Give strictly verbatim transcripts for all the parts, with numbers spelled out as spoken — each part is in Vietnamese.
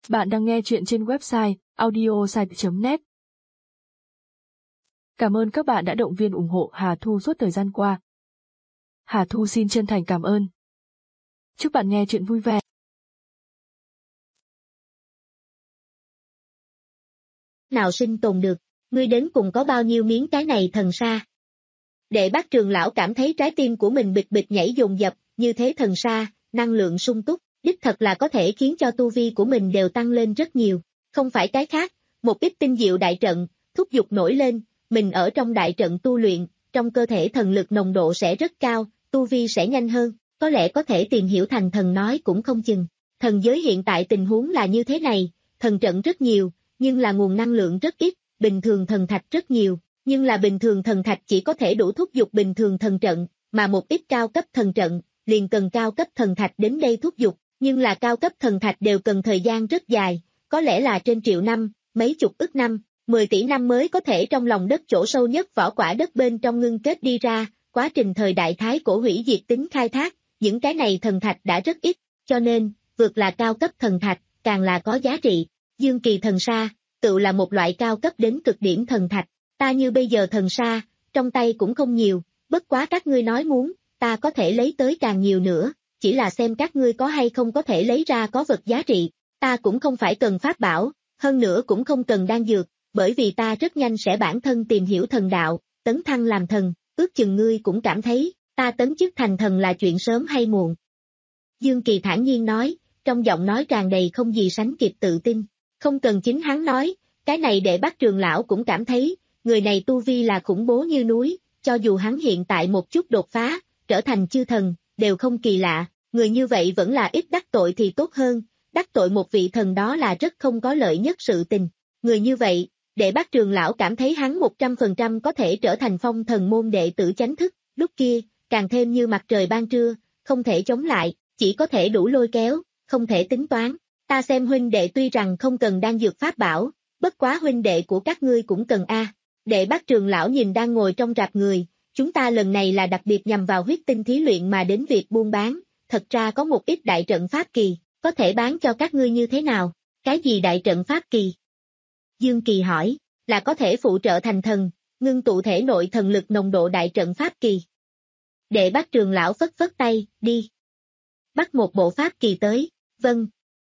Bạn đang nghe chuyện trên website audiosite chấm net. Cảm ơn các bạn đã động viên ủng hộ Hà Thu suốt thời gian qua. Hà Thu xin chân thành cảm ơn. Chúc bạn nghe chuyện vui vẻ. Nào sinh tồn được, ngươi đến cùng có bao nhiêu miếng cái này thần sa? Đệ Bác Trường lão cảm thấy trái tim của mình bịch bịch nhảy dồn dập, như thế thần sa, năng lượng sung túc, đích thật là có thể khiến cho tu vi của mình đều tăng lên rất nhiều. Không phải cái khác, một ít tinh diệu đại trận, thúc giục nổi lên, mình ở trong đại trận tu luyện, trong cơ thể thần lực nồng độ sẽ rất cao, tu vi sẽ nhanh hơn, có lẽ có thể tìm hiểu thành thần nói cũng không chừng. Thần giới hiện tại tình huống là như thế này, thần trận rất nhiều, nhưng là nguồn năng lượng rất ít, bình thường thần thạch rất nhiều, nhưng là bình thường thần thạch chỉ có thể đủ thúc giục bình thường thần trận, mà một ít cao cấp thần trận, liền cần cao cấp thần thạch đến đây thúc giục, nhưng là cao cấp thần thạch đều cần thời gian rất dài, có lẽ là trên triệu năm, mấy chục ức năm, mười tỷ năm mới có thể trong lòng đất chỗ sâu nhất vỏ quả đất bên trong ngưng kết đi ra, quá trình thời đại thái cổ hủy diệt tính khai thác, những cái này thần thạch đã rất ít, cho nên, vượt là cao cấp thần thạch, càng là có giá trị. Dương kỳ thần sa, tự là một loại cao cấp đến cực điểm thần thạch, ta như bây giờ thần sa, trong tay cũng không nhiều, bất quá các ngươi nói muốn, ta có thể lấy tới càng nhiều nữa, chỉ là xem các ngươi có hay không có thể lấy ra có vật giá trị, ta cũng không phải cần pháp bảo, hơn nữa cũng không cần đan dược, bởi vì ta rất nhanh sẽ bản thân tìm hiểu thần đạo, tấn thăng làm thần, ước chừng ngươi cũng cảm thấy, ta tấn chức thành thần là chuyện sớm hay muộn. Dương Kỳ thản nhiên nói, trong giọng nói tràn đầy không gì sánh kịp tự tin, không cần chính hắn nói, cái này Đệ Bác Trường lão cũng cảm thấy, người này tu vi là khủng bố như núi, cho dù hắn hiện tại một chút đột phá, trở thành chư thần, đều không kỳ lạ, người như vậy vẫn là ít đắc tội thì tốt hơn, đắc tội một vị thần đó là rất không có lợi nhất sự tình. Người như vậy, Đệ Bác Trường lão cảm thấy hắn một trăm phần trăm có thể trở thành phong thần môn đệ tử chánh thức, lúc kia, càng thêm như mặt trời ban trưa, không thể chống lại, chỉ có thể đủ lôi kéo, không thể tính toán. Ta xem huynh đệ tuy rằng không cần đan dược pháp bảo, bất quá huynh đệ của các ngươi cũng cần a. À. Đệ Bác Trường lão nhìn đang ngồi trong rạp người, chúng ta lần này là đặc biệt nhằm vào huyết tinh thí luyện mà đến việc buôn bán, thật ra có một ít đại trận pháp kỳ, có thể bán cho các ngươi như thế nào? Cái gì đại trận pháp kỳ? Dương Kỳ hỏi, là có thể phụ trợ thành thần, ngưng tụ thể nội thần lực nồng độ đại trận pháp kỳ. Đệ Bác Trường lão phất phất tay, đi. Bắt một bộ pháp kỳ tới, vâng.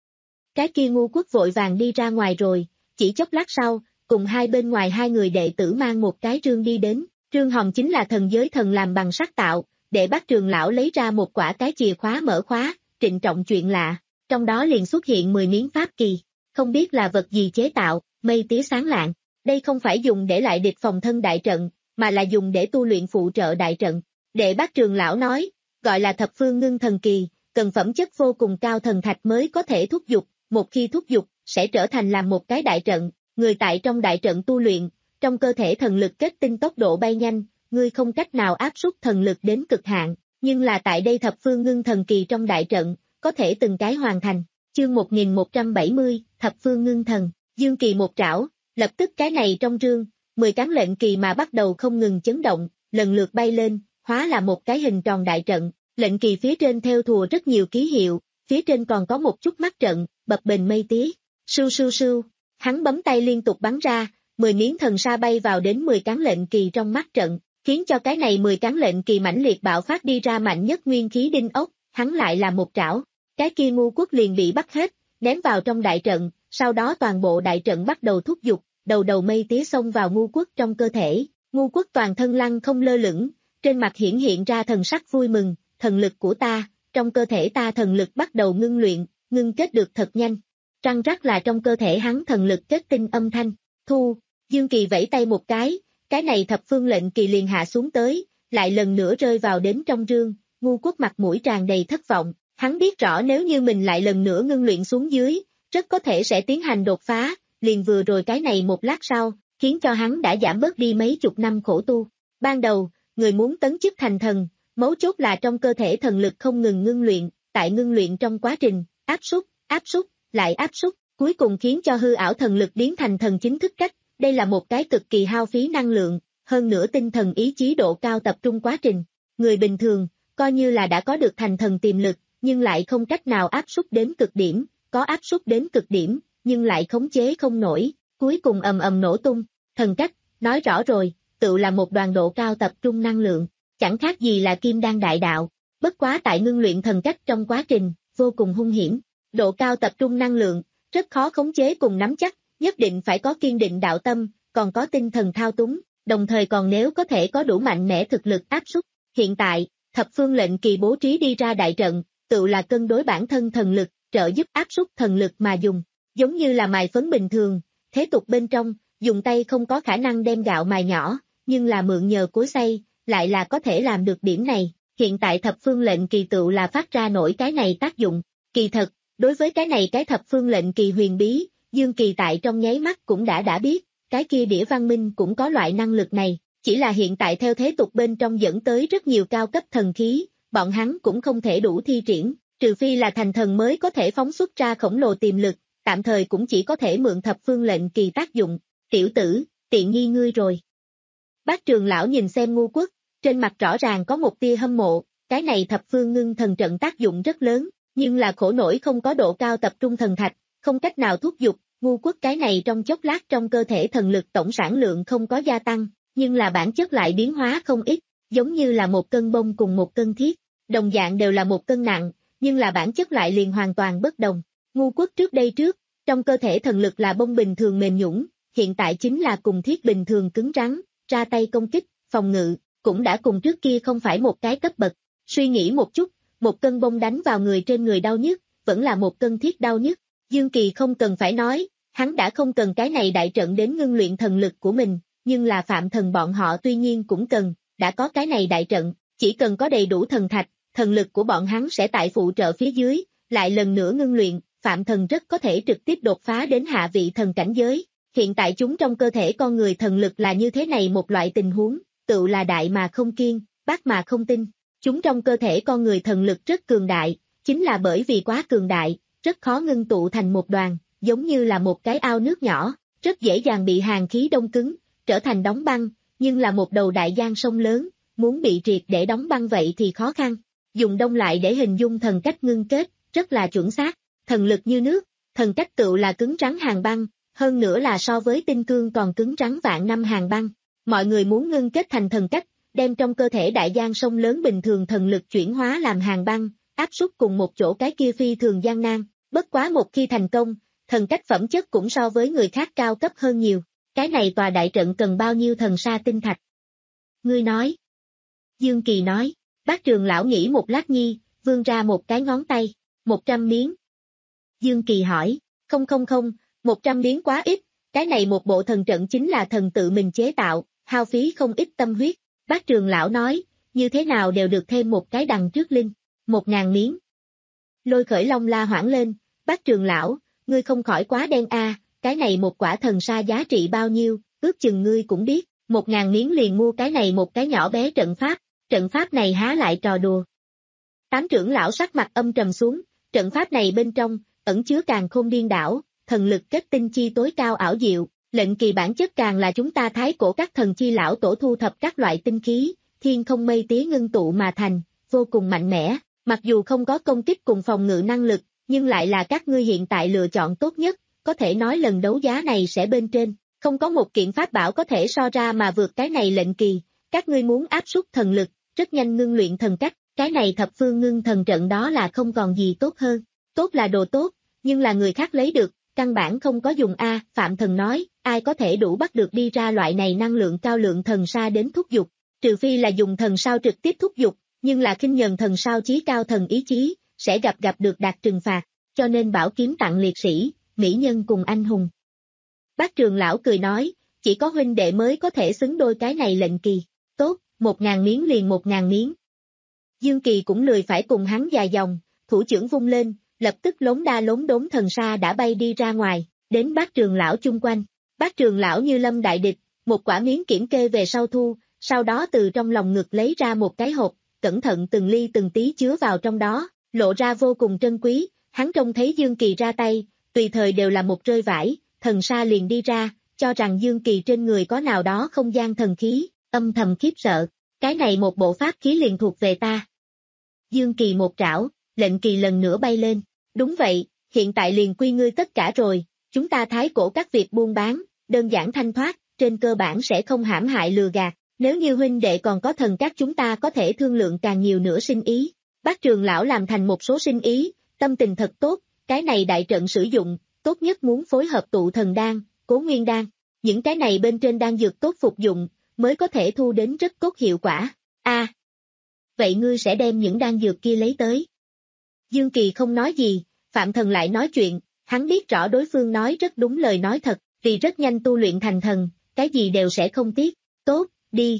Cái kia ngu quốc vội vàng đi ra ngoài rồi, chỉ chốc lát sau, cùng hai bên ngoài hai người đệ tử mang một cái rương đi đến, rương hòm chính là thần giới thần làm bằng sắt tạo, Đệ Bác Trường lão lấy ra một quả cái chìa khóa mở khóa, trịnh trọng chuyện lạ, trong đó liền xuất hiện mười miếng pháp kỳ, không biết là vật gì chế tạo, mây tía sáng lạng, đây không phải dùng để lại địch phòng thân đại trận, mà là dùng để tu luyện phụ trợ đại trận. Đệ Bác Trường lão nói, gọi là thập phương ngưng thần kỳ, cần phẩm chất vô cùng cao thần thạch mới có thể thúc giục, một khi thúc giục, sẽ trở thành làm một cái đại trận, người tại trong đại trận tu luyện, trong cơ thể thần lực kết tinh tốc độ bay nhanh, ngươi không cách nào áp suất thần lực đến cực hạn, nhưng là tại đây thập phương ngưng thần kỳ trong đại trận, có thể từng cái hoàn thành. Chương một nghìn một trăm bảy mươi, thập phương ngưng thần, Dương Kỳ một trảo, lập tức cái này trong rương, mười cán lệnh kỳ mà bắt đầu không ngừng chấn động, lần lượt bay lên, hóa là một cái hình tròn đại trận, lệnh kỳ phía trên theo thùa rất nhiều ký hiệu, phía trên còn có một chút mắt trận, bập bềnh mây tía, sưu sưu sưu, hắn bấm tay liên tục bắn ra, mười miếng thần sa bay vào đến mười cán lệnh kỳ trong mắt trận, khiến cho cái này mười cán lệnh kỳ mãnh liệt bạo phát đi ra mạnh nhất nguyên khí đinh ốc, hắn lại là một trảo, cái kia ngu quốc liền bị bắt hết, ném vào trong đại trận, sau đó toàn bộ đại trận bắt đầu thúc giục, đầu đầu mây tía xông vào ngu quốc trong cơ thể, ngu quốc toàn thân lăng không lơ lửng, trên mặt hiển hiện ra thần sắc vui mừng, thần lực của ta, trong cơ thể ta thần lực bắt đầu ngưng luyện, ngưng kết được thật nhanh, răng rắc là trong cơ thể hắn thần lực kết tinh âm thanh, thu, Dương Kỳ vẫy tay một cái, cái này thập phương lệnh kỳ liền hạ xuống tới, lại lần nữa rơi vào đến trong rương, ngu quốc mặt mũi tràn đầy thất vọng, hắn biết rõ nếu như mình lại lần nữa ngưng luyện xuống dưới, rất có thể sẽ tiến hành đột phá, liền vừa rồi cái này một lát sau, khiến cho hắn đã giảm bớt đi mấy chục năm khổ tu. Ban đầu, người muốn tấn chức thành thần, mấu chốt là trong cơ thể thần lực không ngừng ngưng luyện, tại ngưng luyện trong quá trình, áp suất, áp suất, lại áp suất, cuối cùng khiến cho hư ảo thần lực biến thành thần chính thức cách, đây là một cái cực kỳ hao phí năng lượng, hơn nữa tinh thần ý chí độ cao tập trung quá trình. Người bình thường, coi như là đã có được thành thần tiềm lực, nhưng lại không cách nào áp suất đến cực điểm, có áp suất đến cực điểm, nhưng lại khống chế không nổi, cuối cùng ầm ầm nổ tung, thần cách, nói rõ rồi, tự là một đoàn độ cao tập trung năng lượng, chẳng khác gì là kim đan đại đạo, bất quá tại ngưng luyện thần cách trong quá trình, vô cùng hung hiểm, độ cao tập trung năng lượng, rất khó khống chế cùng nắm chắc, nhất định phải có kiên định đạo tâm, còn có tinh thần thao túng, đồng thời còn nếu có thể có đủ mạnh mẽ thực lực áp suất. Hiện tại, thập phương lệnh kỳ bố trí đi ra đại trận, tự là cân đối bản thân thần lực, trợ giúp áp suất thần lực mà dùng, giống như là mài phấn bình thường, thế tục bên trong, dùng tay không có khả năng đem gạo mài nhỏ, nhưng là mượn nhờ cối xay, lại là có thể làm được điểm này, hiện tại thập phương lệnh kỳ tự là phát ra nổi cái này tác dụng, kỳ thật, đối với cái này cái thập phương lệnh kỳ huyền bí, Dương Kỳ tại trong nháy mắt cũng đã đã biết, cái kia đĩa văn minh cũng có loại năng lực này, chỉ là hiện tại theo thế tục bên trong dẫn tới rất nhiều cao cấp thần khí, bọn hắn cũng không thể đủ thi triển, trừ phi là thành thần mới có thể phóng xuất ra khổng lồ tiềm lực, tạm thời cũng chỉ có thể mượn thập phương lệnh kỳ tác dụng, tiểu tử, tiện nghi ngươi rồi. Bác Trường lão nhìn xem Ngu Quốc, trên mặt rõ ràng có một tia hâm mộ, cái này thập phương ngưng thần trận tác dụng rất lớn, nhưng là khổ nổi không có độ cao tập trung thần thạch, không cách nào thúc giục, Ngu Quốc cái này trong chốc lát trong cơ thể thần lực tổng sản lượng không có gia tăng, nhưng là bản chất lại biến hóa không ít, giống như là một cân bông cùng một cân thiết, đồng dạng đều là một cân nặng, nhưng là bản chất lại liền hoàn toàn bất đồng. Ngu Quốc trước đây trước, trong cơ thể thần lực là bông bình thường mềm nhũn, hiện tại chính là cùng thiết bình thường cứng rắn, ra tay công kích, phòng ngự, cũng đã cùng trước kia không phải một cái cấp bậc. Suy nghĩ một chút, một cân bông đánh vào người trên người đau nhất, vẫn là một cân thiết đau nhất. Dương Kỳ không cần phải nói, hắn đã không cần cái này đại trận đến ngưng luyện thần lực của mình, nhưng là Phạm Thần bọn họ tuy nhiên cũng cần, đã có cái này đại trận, chỉ cần có đầy đủ thần thạch, thần lực của bọn hắn sẽ tại phụ trợ phía dưới, lại lần nữa ngưng luyện, Phạm Thần rất có thể trực tiếp đột phá đến hạ vị thần cảnh giới. Hiện tại chúng trong cơ thể con người thần lực là như thế này một loại tình huống, tự là đại mà không kiên, bác mà không tin. Chúng trong cơ thể con người thần lực rất cường đại, chính là bởi vì quá cường đại, rất khó ngưng tụ thành một đoàn, giống như là một cái ao nước nhỏ, rất dễ dàng bị hàn khí đông cứng, trở thành đóng băng, nhưng là một đầu đại giang sông lớn, muốn bị triệt để đóng băng vậy thì khó khăn. Dùng đông lại để hình dung thần cách ngưng kết, rất là chuẩn xác, thần lực như nước, thần cách tự là cứng rắn hàng băng, hơn nữa là so với tinh cương còn cứng rắn vạn năm hàng băng. Mọi người muốn ngưng kết thành thần cách, đem trong cơ thể đại giang sông lớn bình thường thần lực chuyển hóa làm hàng băng, áp suất cùng một chỗ cái kia phi thường gian nan, bất quá một khi thành công, thần cách phẩm chất cũng so với người khác cao cấp hơn nhiều, cái này tòa đại trận cần bao nhiêu thần sa tinh thạch? Ngươi nói. Dương Kỳ nói, Bác Trường lão nghĩ một lát nhi, vươn ra một cái ngón tay, một trăm miếng. Dương Kỳ hỏi, không không không, một trăm miếng quá ít, cái này một bộ thần trận chính là thần tự mình chế tạo, hao phí không ít tâm huyết. Bác Trường lão nói, như thế nào đều được thêm một cái đằng trước linh, một ngàn miếng. Lôi Khởi Long la hoảng lên, Bác Trường lão, ngươi không khỏi quá đen a, cái này một quả thần sa giá trị bao nhiêu, ước chừng ngươi cũng biết, một ngàn miếng liền mua cái này một cái nhỏ bé trận pháp, trận pháp này há lại trò đùa. Tám trưởng lão sắc mặt âm trầm xuống, trận pháp này bên trong, ẩn chứa càn khôn điên đảo, thần lực kết tinh chi tối cao ảo diệu, lệnh kỳ bản chất càng là chúng ta thái cổ các thần chi lão tổ thu thập các loại tinh khí, thiên không mây tía ngưng tụ mà thành, vô cùng mạnh mẽ, mặc dù không có công kích cùng phòng ngự năng lực, nhưng lại là các ngươi hiện tại lựa chọn tốt nhất, có thể nói lần đấu giá này sẽ bên trên, không có một kiện pháp bảo có thể so ra mà vượt cái này lệnh kỳ, các ngươi muốn áp suất thần lực, rất nhanh ngưng luyện thần cách, cái này thập phương ngưng thần trận đó là không còn gì tốt hơn, tốt là đồ tốt, nhưng là người khác lấy được, căn bản không có dùng a. Phạm Thần nói, ai có thể đủ bắt được đi ra loại này năng lượng cao lượng thần sa đến thúc dục, trừ phi là dùng thần sao trực tiếp thúc dục, nhưng là khinh nhẫn thần sao chí cao thần ý chí, sẽ gặp gặp được đạt trừng phạt, cho nên bảo kiếm tặng liệt sĩ, mỹ nhân cùng anh hùng. Bác Trường lão cười nói, chỉ có huynh đệ mới có thể xứng đôi cái này lệnh kỳ, tốt, một ngàn miếng liền một ngàn miếng. Dương Kỳ cũng lười phải cùng hắn dài dòng, thủ trưởng vung lên, lập tức lốn đa lốn đốn thần sa đã bay đi ra ngoài, đến Bác Trường lão chung quanh. Bác Trường lão như lâm đại địch, một quả miếng kiểm kê về sau thu, sau đó từ trong lòng ngực lấy ra một cái hộp, cẩn thận từng ly từng tí chứa vào trong đó, lộ ra vô cùng trân quý, hắn trông thấy Dương Kỳ ra tay, tùy thời đều là một rơi vải, thần sa liền đi ra, cho rằng Dương Kỳ trên người có nào đó không gian thần khí, âm thầm khiếp sợ, cái này một bộ pháp khí liền thuộc về ta. Dương Kỳ một trảo, lệnh kỳ lần nữa bay lên, đúng vậy, hiện tại liền quy ngươi tất cả rồi, chúng ta thái cổ các việc buôn bán, đơn giản thanh thoát, trên cơ bản sẽ không hãm hại lừa gạt, nếu như huynh đệ còn có thần các chúng ta có thể thương lượng càng nhiều nữa sinh ý. Bác trưởng lão làm thành một số sinh ý, tâm tình thật tốt, cái này đại trận sử dụng, tốt nhất muốn phối hợp tụ thần đan, cố nguyên đan, những cái này bên trên đan dược tốt phục dụng, mới có thể thu đến rất tốt hiệu quả. A, à, vậy ngươi sẽ đem những đan dược kia lấy tới. Dương Kỳ không nói gì, Phạm Thần lại nói chuyện, hắn biết rõ đối phương nói rất đúng lời nói thật, vì rất nhanh tu luyện thành thần, cái gì đều sẽ không tiếc, tốt, đi.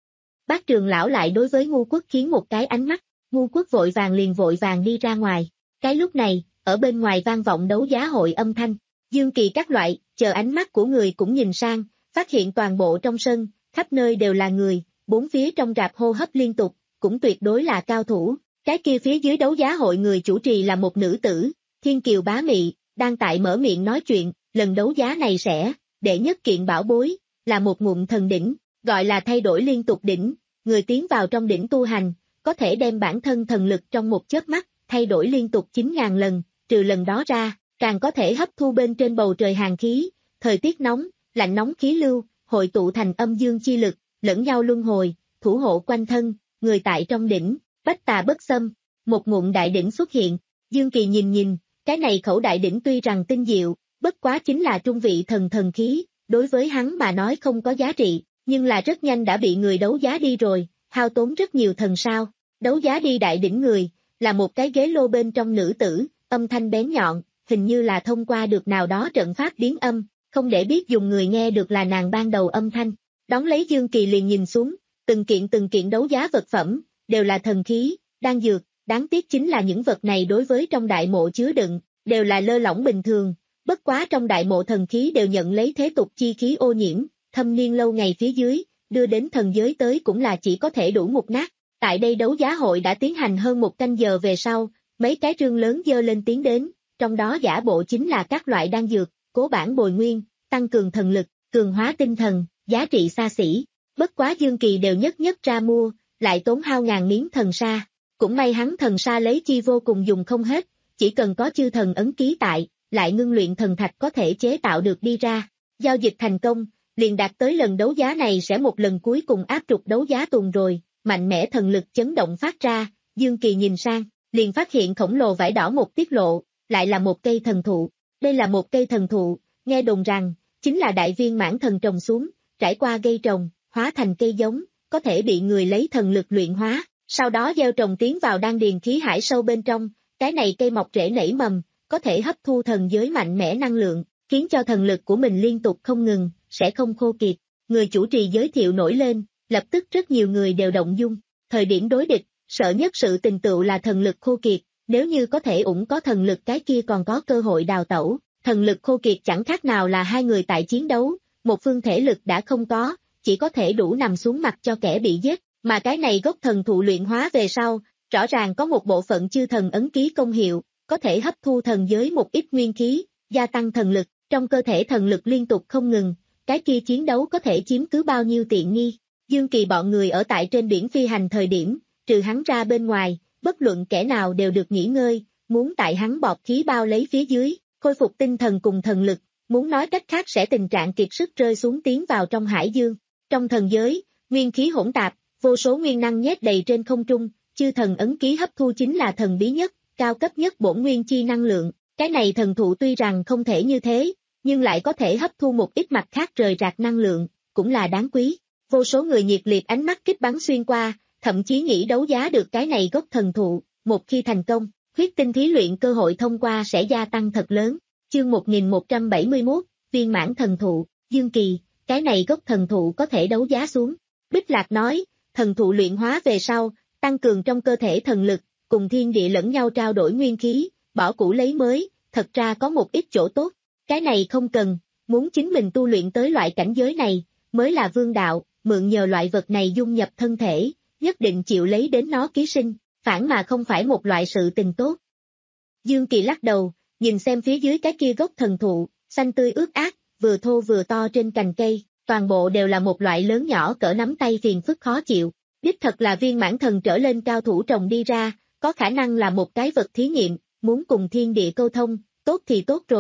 Bác trưởng lão lại đối với Ngu Quốc khiến một cái ánh mắt, Ngu Quốc vội vàng liền vội vàng đi ra ngoài, cái lúc này, ở bên ngoài vang vọng đấu giá hội âm thanh, Dương Kỳ các loại, chờ ánh mắt của người cũng nhìn sang, phát hiện toàn bộ trong sân, khắp nơi đều là người, bốn phía trong rạp hô hấp liên tục, cũng tuyệt đối là cao thủ, cái kia phía dưới đấu giá hội người chủ trì là một nữ tử, Thiên Kiều Bá Mị, đang tại mở miệng nói chuyện, lần đấu giá này sẽ, đệ nhất kiện bảo bối, là một ngụm thần đỉnh, gọi là thay đổi liên tục đỉnh, người tiến vào trong đỉnh tu hành, có thể đem bản thân thần lực trong một chớp mắt, thay đổi liên tục chín nghìn lần, trừ lần đó ra, càng có thể hấp thu bên trên bầu trời hàn khí, thời tiết nóng, lạnh nóng khí lưu, hội tụ thành âm dương chi lực, lẫn nhau luân hồi, thủ hộ quanh thân, người tại trong đỉnh, bách tà bất xâm, một ngụm đại đỉnh xuất hiện, Dương Kỳ nhìn nhìn, cái này khẩu đại đỉnh tuy rằng tinh diệu, bất quá chính là trung vị thần thần khí, đối với hắn mà nói không có giá trị, nhưng là rất nhanh đã bị người đấu giá đi rồi, hao tốn rất nhiều thần sao, đấu giá đi đại đỉnh người, là một cái ghế lô bên trong nữ tử, âm thanh bén nhọn, hình như là thông qua được nào đó trận pháp biến âm, không để biết dùng người nghe được là nàng ban đầu âm thanh, đón lấy Dương Kỳ liền nhìn xuống, từng kiện từng kiện đấu giá vật phẩm, đều là thần khí, đan dược, đáng tiếc chính là những vật này đối với trong đại mộ chứa đựng, đều là lơ lỏng bình thường, bất quá trong đại mộ thần khí đều nhận lấy thế tục chi khí ô nhiễm, thâm niên lâu ngày phía dưới, đưa đến thần giới tới cũng là chỉ có thể đủ mục nát. Tại đây đấu giá hội đã tiến hành hơn một canh giờ về sau, mấy cái trương lớn dơ lên tiến đến, trong đó giả bộ chính là các loại đan dược, cố bản bồi nguyên, tăng cường thần lực, cường hóa tinh thần, giá trị xa xỉ. Bất quá Dương Kỳ đều nhất nhất ra mua, lại tốn hao ngàn miếng thần sa. Cũng may hắn thần sa lấy chi vô cùng dùng không hết, chỉ cần có chư thần ấn ký tại, lại ngưng luyện thần thạch có thể chế tạo được đi ra. Giao dịch thành công, liền đạt tới lần đấu giá này sẽ một lần cuối cùng áp trục đấu giá tuần rồi, mạnh mẽ thần lực chấn động phát ra, Dương Kỳ nhìn sang, liền phát hiện khổng lồ vải đỏ một tiết lộ, lại là một cây thần thụ. Đây là một cây thần thụ, nghe đồn rằng, chính là đại viên mãn thần trồng xuống, trải qua gây trồng, hóa thành cây giống, có thể bị người lấy thần lực luyện hóa, sau đó gieo trồng tiến vào đan điền khí hải sâu bên trong, cái này cây mọc rễ nảy mầm, có thể hấp thu thần giới mạnh mẽ năng lượng, khiến cho thần lực của mình liên tục không ngừng, sẽ không khô kiệt. Người chủ trì giới thiệu nổi lên, lập tức rất nhiều người đều động dung, thời điểm đối địch, sợ nhất sự tình tựu là thần lực khô kiệt, nếu như có thể ủng có thần lực cái kia còn có cơ hội đào tẩu, thần lực khô kiệt chẳng khác nào là hai người tại chiến đấu, một phương thể lực đã không có, chỉ có thể đủ nằm xuống mặt cho kẻ bị giết, mà cái này gốc thần thụ luyện hóa về sau, rõ ràng có một bộ phận chư thần ấn ký công hiệu, có thể hấp thu thần giới một ít nguyên khí, gia tăng thần lực, trong cơ thể thần lực liên tục không ngừng, cái kia chiến đấu có thể chiếm cứ bao nhiêu tiện nghi. Dương Kỳ bọn người ở tại trên biển phi hành thời điểm, trừ hắn ra bên ngoài, bất luận kẻ nào đều được nghỉ ngơi, muốn tại hắn bọt khí bao lấy phía dưới, khôi phục tinh thần cùng thần lực, muốn nói cách khác sẽ tình trạng kiệt sức rơi xuống tiến vào trong hải dương. Trong thần giới, nguyên khí hỗn tạp, vô số nguyên năng nhét đầy trên không trung, chư thần ấn ký hấp thu chính là thần bí nhất, cao cấp nhất bổn nguyên chi năng lượng, cái này thần thụ tuy rằng không thể như thế, nhưng lại có thể hấp thu một ít mặt khác rời rạc năng lượng, cũng là đáng quý. Vô số người nhiệt liệt ánh mắt kích bắn xuyên qua, thậm chí nghĩ đấu giá được cái này gốc thần thụ, một khi thành công, huyết tinh thí luyện cơ hội thông qua sẽ gia tăng thật lớn. Chương một nghìn một trăm bảy mươi mốt, viên mãn thần thụ, Dương Kỳ, cái này gốc thần thụ có thể đấu giá xuống. Bích Lạc nói, thần thụ luyện hóa về sau, tăng cường trong cơ thể thần lực, cùng thiên địa lẫn nhau trao đổi nguyên khí, bỏ cũ lấy mới, thật ra có một ít chỗ tốt. Cái này không cần, muốn chính mình tu luyện tới loại cảnh giới này, mới là vương đạo, mượn nhờ loại vật này dung nhập thân thể, nhất định chịu lấy đến nó ký sinh, phản mà không phải một loại sự tình tốt. Dương Kỳ lắc đầu, nhìn xem phía dưới cái kia gốc thần thụ, xanh tươi ướt át, vừa thô vừa to trên cành cây, toàn bộ đều là một loại lớn nhỏ cỡ nắm tay phiền phức khó chịu. Đích thật là viên mãn thần trở lên cao thủ trồng đi ra, có khả năng là một cái vật thí nghiệm, muốn cùng thiên địa câu thông, tốt thì tốt rồi. Bất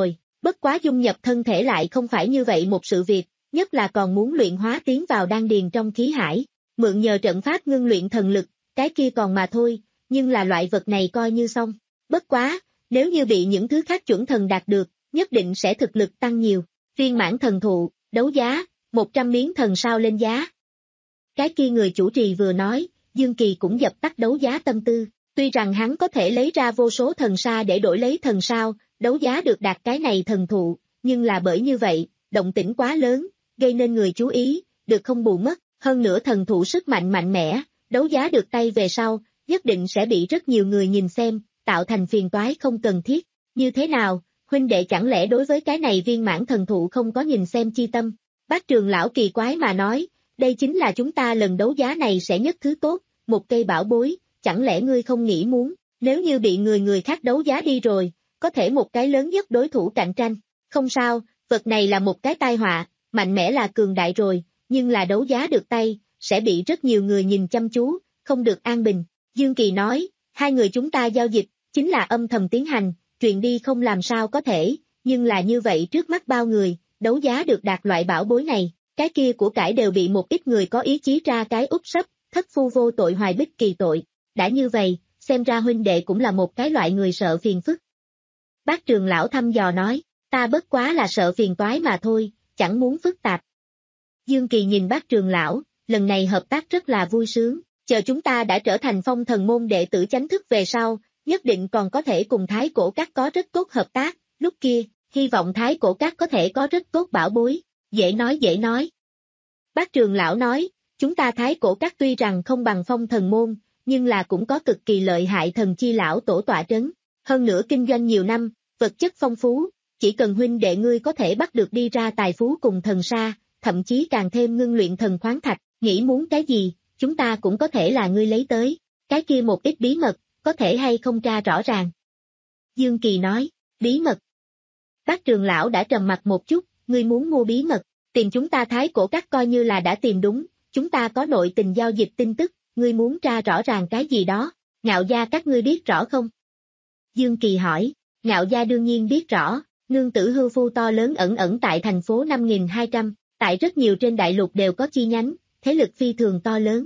Bất quá dung nhập thân thể lại không phải như vậy một sự việc, nhất là còn muốn luyện hóa tiến vào đan điền trong khí hải, mượn nhờ trận pháp ngưng luyện thần lực, cái kia còn mà thôi, nhưng là loại vật này coi như xong. Bất quá, nếu như bị những thứ khác chuẩn thần đạt được, nhất định sẽ thực lực tăng nhiều. Viên mãn thần thụ, đấu giá, một trăm miếng thần sao lên giá. Cái kia người chủ trì vừa nói, Dương Kỳ cũng dập tắt đấu giá tâm tư, tuy rằng hắn có thể lấy ra vô số thần sa để đổi lấy thần sao, đấu giá được đạt cái này thần thụ, nhưng là bởi như vậy, động tĩnh quá lớn, gây nên người chú ý, được không bù mất, hơn nữa thần thụ sức mạnh mạnh mẽ, đấu giá được tay về sau, nhất định sẽ bị rất nhiều người nhìn xem, tạo thành phiền toái không cần thiết. Như thế nào, huynh đệ chẳng lẽ đối với cái này viên mãn thần thụ không có nhìn xem chi tâm? Bác Trường lão kỳ quái mà nói, đây chính là chúng ta lần đấu giá này sẽ nhất thứ tốt, một cây bảo bối, chẳng lẽ ngươi không nghĩ muốn, nếu như bị người người khác đấu giá đi rồi, có thể một cái lớn nhất đối thủ cạnh tranh, không sao, vật này là một cái tai họa, mạnh mẽ là cường đại rồi, nhưng là đấu giá được tay, sẽ bị rất nhiều người nhìn chăm chú, không được an bình. Dương Kỳ nói, hai người chúng ta giao dịch, chính là âm thầm tiến hành, truyền đi không làm sao có thể, nhưng là như vậy trước mắt bao người, đấu giá được đạt loại bảo bối này, cái kia của cải đều bị một ít người có ý chí ra cái úp sấp, thất phu vô tội hoài bích kỳ tội. Đã như vậy, xem ra huynh đệ cũng là một cái loại người sợ phiền phức. Bác Trường lão thăm dò nói, ta bất quá là sợ phiền toái mà thôi, chẳng muốn phức tạp. Dương Kỳ nhìn bác Trường lão, lần này hợp tác rất là vui sướng, chờ chúng ta đã trở thành phong thần môn đệ tử chánh thức về sau, nhất định còn có thể cùng Thái Cổ Các có rất tốt hợp tác, lúc kia, hy vọng Thái Cổ Các có thể có rất tốt bảo bối, dễ nói dễ nói. Bác Trường lão nói, chúng ta Thái Cổ Các tuy rằng không bằng phong thần môn, nhưng là cũng có cực kỳ lợi hại thần chi lão tổ tọa trấn, hơn nữa kinh doanh nhiều năm, vật chất phong phú, chỉ cần huynh đệ ngươi có thể bắt được đi ra tài phú cùng thần sa, thậm chí càng thêm ngưng luyện thần khoáng thạch, nghĩ muốn cái gì, chúng ta cũng có thể là ngươi lấy tới, cái kia một ít bí mật, có thể hay không tra rõ ràng. Dương Kỳ nói, bí mật. Bác Trường lão đã trầm mặt một chút, ngươi muốn mua bí mật, tìm chúng ta Thái Cổ Các coi như là đã tìm đúng, chúng ta có nội tình giao dịch tin tức, ngươi muốn tra rõ ràng cái gì đó, Ngạo gia các ngươi biết rõ không? Dương Kỳ hỏi, Ngạo gia đương nhiên biết rõ, nương tử hư phu to lớn ẩn ẩn tại thành phố năm nghìn hai trăm, tại rất nhiều trên đại lục đều có chi nhánh, thế lực phi thường to lớn.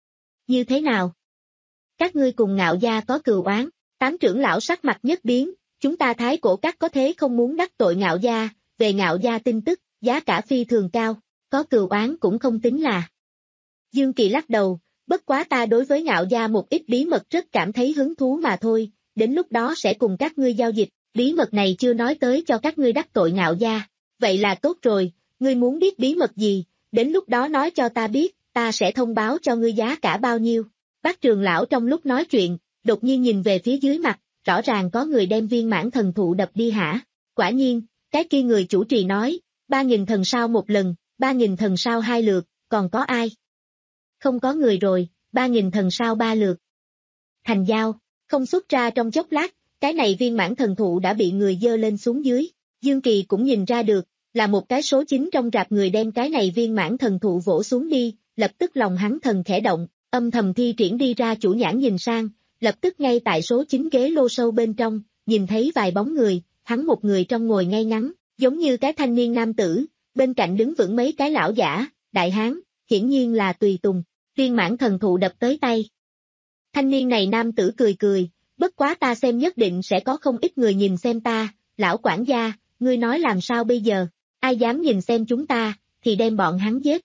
Như thế nào? Các ngươi cùng Ngạo gia có cừu oán, tám trưởng lão sắc mặt nhất biến, chúng ta Thái Cổ Các có thế không muốn đắc tội Ngạo gia, về Ngạo gia tin tức, giá cả phi thường cao, có cừu oán cũng không tính là. Dương Kỳ lắc đầu, bất quá ta đối với Ngạo gia một ít bí mật rất cảm thấy hứng thú mà thôi, đến lúc đó sẽ cùng các ngươi giao dịch, bí mật này chưa nói tới cho các ngươi đắc tội Ngạo gia, vậy là tốt rồi, ngươi muốn biết bí mật gì, đến lúc đó nói cho ta biết, ta sẽ thông báo cho ngươi giá cả bao nhiêu. Bác Trường lão trong lúc nói chuyện, đột nhiên nhìn về phía dưới mặt, rõ ràng có người đem viên mãn thần thụ đập đi hả, quả nhiên, cái kia người chủ trì nói, ba nghìn thần sao một lần, ba nghìn thần sao hai lượt, còn có ai? Không có người rồi, ba nghìn thần sao ba lượt. Thành giao, không xuất ra trong chốc lát, cái này viên mãn thần thụ đã bị người dơ lên xuống dưới, Dương Kỳ cũng nhìn ra được, là một cái số chín trong rạp người đem cái này viên mãn thần thụ vỗ xuống đi, lập tức lòng hắn thần khẽ động, âm thầm thi triển đi ra chủ nhãn nhìn sang, lập tức ngay tại số chín ghế lô sâu bên trong, nhìn thấy vài bóng người, hắn một người trong ngồi ngay ngắn, giống như cái thanh niên nam tử, bên cạnh đứng vững mấy cái lão giả, đại hán, hiển nhiên là tùy tùng, viên mãn thần thụ đập tới tay. Thanh niên này nam tử cười cười, bất quá ta xem nhất định sẽ có không ít người nhìn xem ta, lão quản gia, ngươi nói làm sao bây giờ, ai dám nhìn xem chúng ta, thì đem bọn hắn giết.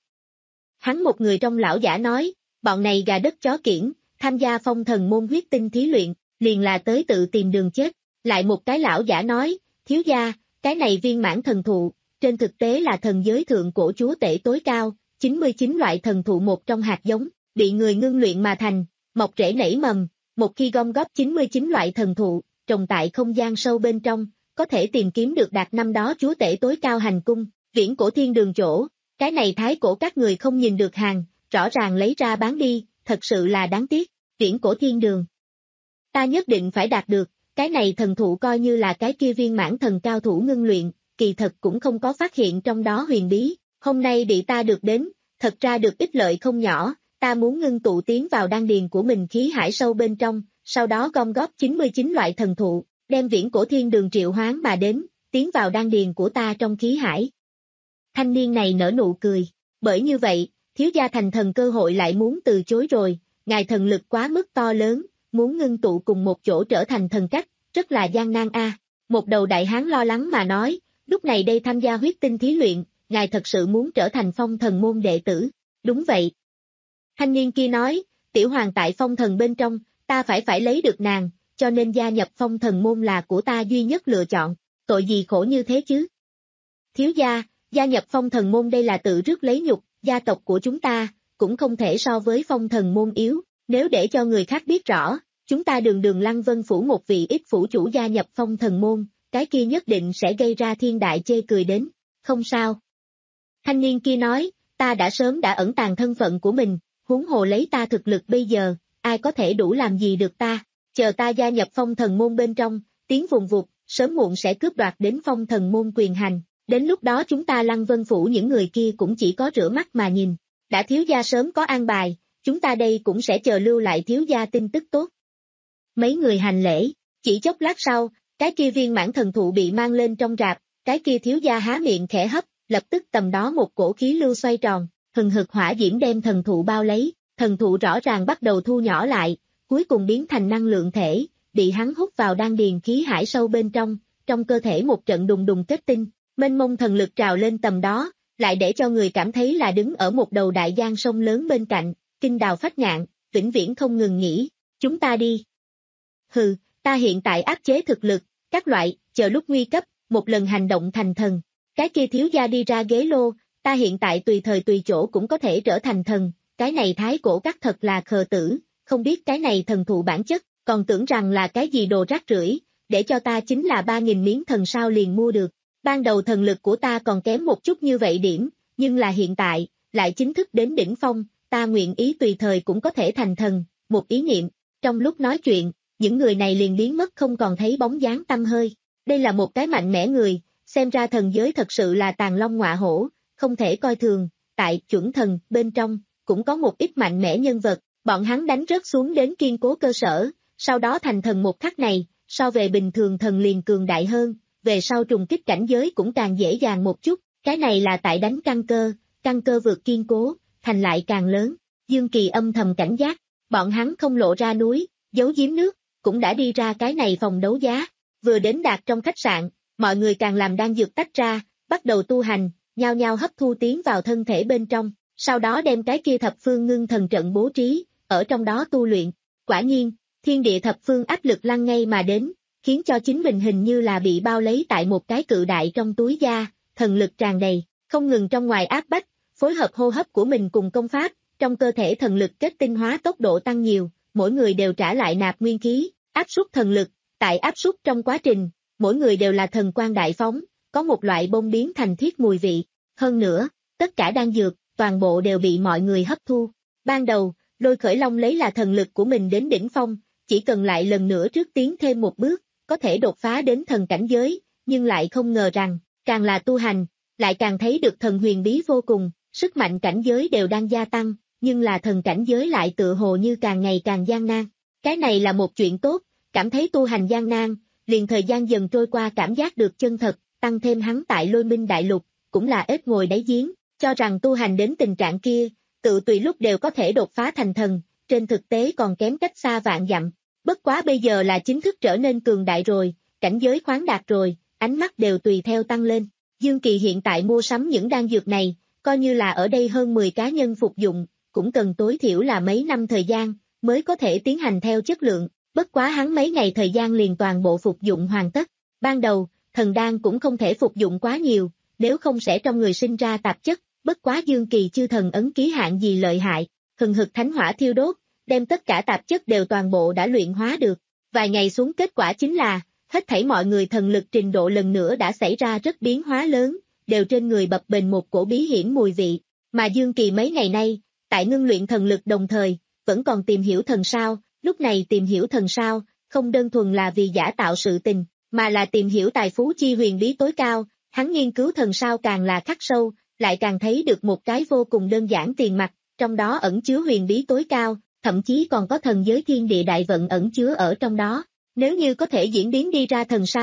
Hắn một người trong lão giả nói, bọn này gà đất chó kiểng, tham gia phong thần môn huyết tinh thí luyện, liền là tới tự tìm đường chết. Lại một cái lão giả nói, thiếu gia, cái này viên mãn thần thụ, trên thực tế là thần giới thượng cổ chúa tể tối cao, chín mươi chín loại thần thụ một trong hạt giống, bị người ngưng luyện mà thành, mọc rễ nảy mầm, một khi gom góp chín mươi chín loại thần thụ, trồng tại không gian sâu bên trong, có thể tìm kiếm được đạt năm đó chúa tể tối cao hành cung, viễn cổ thiên đường chỗ, cái này Thái Cổ các người không nhìn được hàng, rõ ràng lấy ra bán đi, thật sự là đáng tiếc, viễn cổ thiên đường. Ta nhất định phải đạt được, cái này thần thụ coi như là cái kia viên mãn thần cao thủ ngưng luyện, kỳ thật cũng không có phát hiện trong đó huyền bí, hôm nay bị ta được đến, thật ra được ích lợi không nhỏ, ta muốn ngưng tụ tiến vào đan điền của mình khí hải sâu bên trong, sau đó gom góp chín mươi chín loại thần thụ, đem viễn cổ thiên đường triệu hoán mà đến, tiến vào đan điền của ta trong khí hải. Thanh niên này nở nụ cười, bởi như vậy, thiếu gia thành thần cơ hội lại muốn từ chối rồi, ngài thần lực quá mức to lớn, muốn ngưng tụ cùng một chỗ trở thành thần cách, rất là gian nan a. Một đầu đại hán lo lắng mà nói, lúc này đây tham gia huyết tinh thí luyện, ngài thật sự muốn trở thành phong thần môn đệ tử. Đúng vậy. Thanh niên kia nói, tiểu hoàng tại phong thần bên trong, ta phải phải lấy được nàng, cho nên gia nhập phong thần môn là của ta duy nhất lựa chọn, tội gì khổ như thế chứ? Thiếu gia, gia nhập phong thần môn đây là tự rước lấy nhục, gia tộc của chúng ta, cũng không thể so với phong thần môn yếu, nếu để cho người khác biết rõ, chúng ta đường đường Lăng Vân Phủ một vị ít phủ chủ gia nhập phong thần môn, cái kia nhất định sẽ gây ra thiên đại chê cười đến, không sao. Thanh niên kia nói, ta đã sớm đã ẩn tàng thân phận của mình, huống hồ lấy ta thực lực bây giờ, ai có thể đủ làm gì được ta, chờ ta gia nhập phong thần môn bên trong, tiếng vùng vụt, sớm muộn sẽ cướp đoạt đến phong thần môn quyền hành, đến lúc đó chúng ta Lăng Vân Phủ những người kia cũng chỉ có rửa mắt mà nhìn, đã thiếu gia sớm có an bài, chúng ta đây cũng sẽ chờ lưu lại thiếu gia tin tức tốt. Mấy người hành lễ, chỉ chốc lát sau, cái kia viên mãn thần thụ bị mang lên trong rạp, cái kia thiếu gia há miệng khẽ hấp, lập tức tầm đó một cổ khí lưu xoay tròn, hừng hực hỏa diễm đem thần thụ bao lấy, thần thụ rõ ràng bắt đầu thu nhỏ lại, cuối cùng biến thành năng lượng thể, bị hắn hút vào đan điền khí hải sâu bên trong, trong cơ thể một trận đùng đùng kết tinh, mênh mông thần lực trào lên tầm đó, lại để cho người cảm thấy là đứng ở một đầu đại giang sông lớn bên cạnh, kinh đào phách ngạn, vĩnh viễn không ngừng nghỉ, chúng ta đi. Hừ, ta hiện tại áp chế thực lực, các loại, chờ lúc nguy cấp, một lần hành động thành thần, cái kia thiếu gia đi ra ghế lô, ta hiện tại tùy thời tùy chỗ cũng có thể trở thành thần, cái này thái cổ các thật là khờ tử, không biết cái này thần thụ bản chất, còn tưởng rằng là cái gì đồ rác rưởi, để cho ta chính là ba nghìn miếng thần sao liền mua được, ban đầu thần lực của ta còn kém một chút như vậy điểm, nhưng là hiện tại, lại chính thức đến đỉnh phong, ta nguyện ý tùy thời cũng có thể thành thần, một ý niệm, trong lúc nói chuyện, những người này liền biến mất không còn thấy bóng dáng tăm hơi, đây là một cái mạnh mẽ người, xem ra thần giới thật sự là tàng long ngọa hổ, không thể coi thường, tại chuẩn thần bên trong, cũng có một ít mạnh mẽ nhân vật, bọn hắn đánh rớt xuống đến kiên cố cơ sở, sau đó thành thần một khắc này, so về bình thường thần liền cường đại hơn, về sau trùng kích cảnh giới cũng càng dễ dàng một chút, cái này là tại đánh căn cơ, căn cơ vượt kiên cố, thành lại càng lớn, Dương Kỳ âm thầm cảnh giác, bọn hắn không lộ ra núi, giấu giếm nước, cũng đã đi ra cái này phòng đấu giá, vừa đến đạt trong khách sạn, mọi người càng làm đang dược tách ra, bắt đầu tu hành, nhao nhao hấp thu tiến vào thân thể bên trong, sau đó đem cái kia thập phương ngưng thần trận bố trí, ở trong đó tu luyện, quả nhiên, thiên địa thập phương áp lực lăn ngay mà đến, khiến cho chính mình hình như là bị bao lấy tại một cái cự đại trong túi da, thần lực tràn đầy, không ngừng trong ngoài áp bách, phối hợp hô hấp của mình cùng công pháp, trong cơ thể thần lực kết tinh hóa tốc độ tăng nhiều, mỗi người đều trả lại nạp nguyên khí, áp suất thần lực, tại áp suất trong quá trình, mỗi người đều là thần quang đại phóng, có một loại bông biến thành thiết mùi vị, hơn nữa, tất cả đan dược, toàn bộ đều bị mọi người hấp thu. Ban đầu, Lôi Khởi Long lấy là thần lực của mình đến đỉnh phong, chỉ cần lại lần nữa trước tiến thêm một bước, có thể đột phá đến thần cảnh giới, nhưng lại không ngờ rằng, càng là tu hành, lại càng thấy được thần huyền bí vô cùng, sức mạnh cảnh giới đều đang gia tăng, nhưng là thần cảnh giới lại tựa hồ như càng ngày càng gian nan. Cái này là một chuyện tốt, cảm thấy tu hành gian nan, liền thời gian dần trôi qua cảm giác được chân thật, tăng thêm hắn tại Lôi Minh Đại Lục, cũng là ếch ngồi đáy giếng, cho rằng tu hành đến tình trạng kia, tự tùy lúc đều có thể đột phá thành thần, trên thực tế còn kém cách xa vạn dặm. Bất quá bây giờ là chính thức trở nên cường đại rồi, cảnh giới khoáng đạt rồi, ánh mắt đều tùy theo tăng lên. Dương Kỳ hiện tại mua sắm những đan dược này, coi như là ở đây hơn mười cá nhân phục dụng, cũng cần tối thiểu là mấy năm thời gian, mới có thể tiến hành theo chất lượng, bất quá hắn mấy ngày thời gian liền toàn bộ phục dụng hoàn tất. Ban đầu, thần đan cũng không thể phục dụng quá nhiều, nếu không sẽ trong người sinh ra tạp chất, bất quá Dương Kỳ chư thần ấn ký hạn gì lợi hại, hừng hực thánh hỏa thiêu đốt, đem tất cả tạp chất đều toàn bộ đã luyện hóa được. Vài ngày xuống kết quả chính là, hết thảy mọi người thần lực trình độ lần nữa đã xảy ra rất biến hóa lớn, đều trên người bập bềnh một cổ bí hiểm mùi vị, mà Dương Kỳ mấy ngày nay, tại ngưng luyện thần lực đồng thời, vẫn còn tìm hiểu thần sao, lúc này tìm hiểu thần sao, không đơn thuần là vì giả tạo sự tình, mà là tìm hiểu tài phú chi huyền bí tối cao, hắn nghiên cứu thần sao càng là khắc sâu, lại càng thấy được một cái vô cùng đơn giản tiền mặt, trong đó ẩn chứa huyền bí tối cao, thậm chí còn có thần giới thiên địa đại vận ẩn chứa ở trong đó. Nếu như có thể diễn biến đi ra thần sao,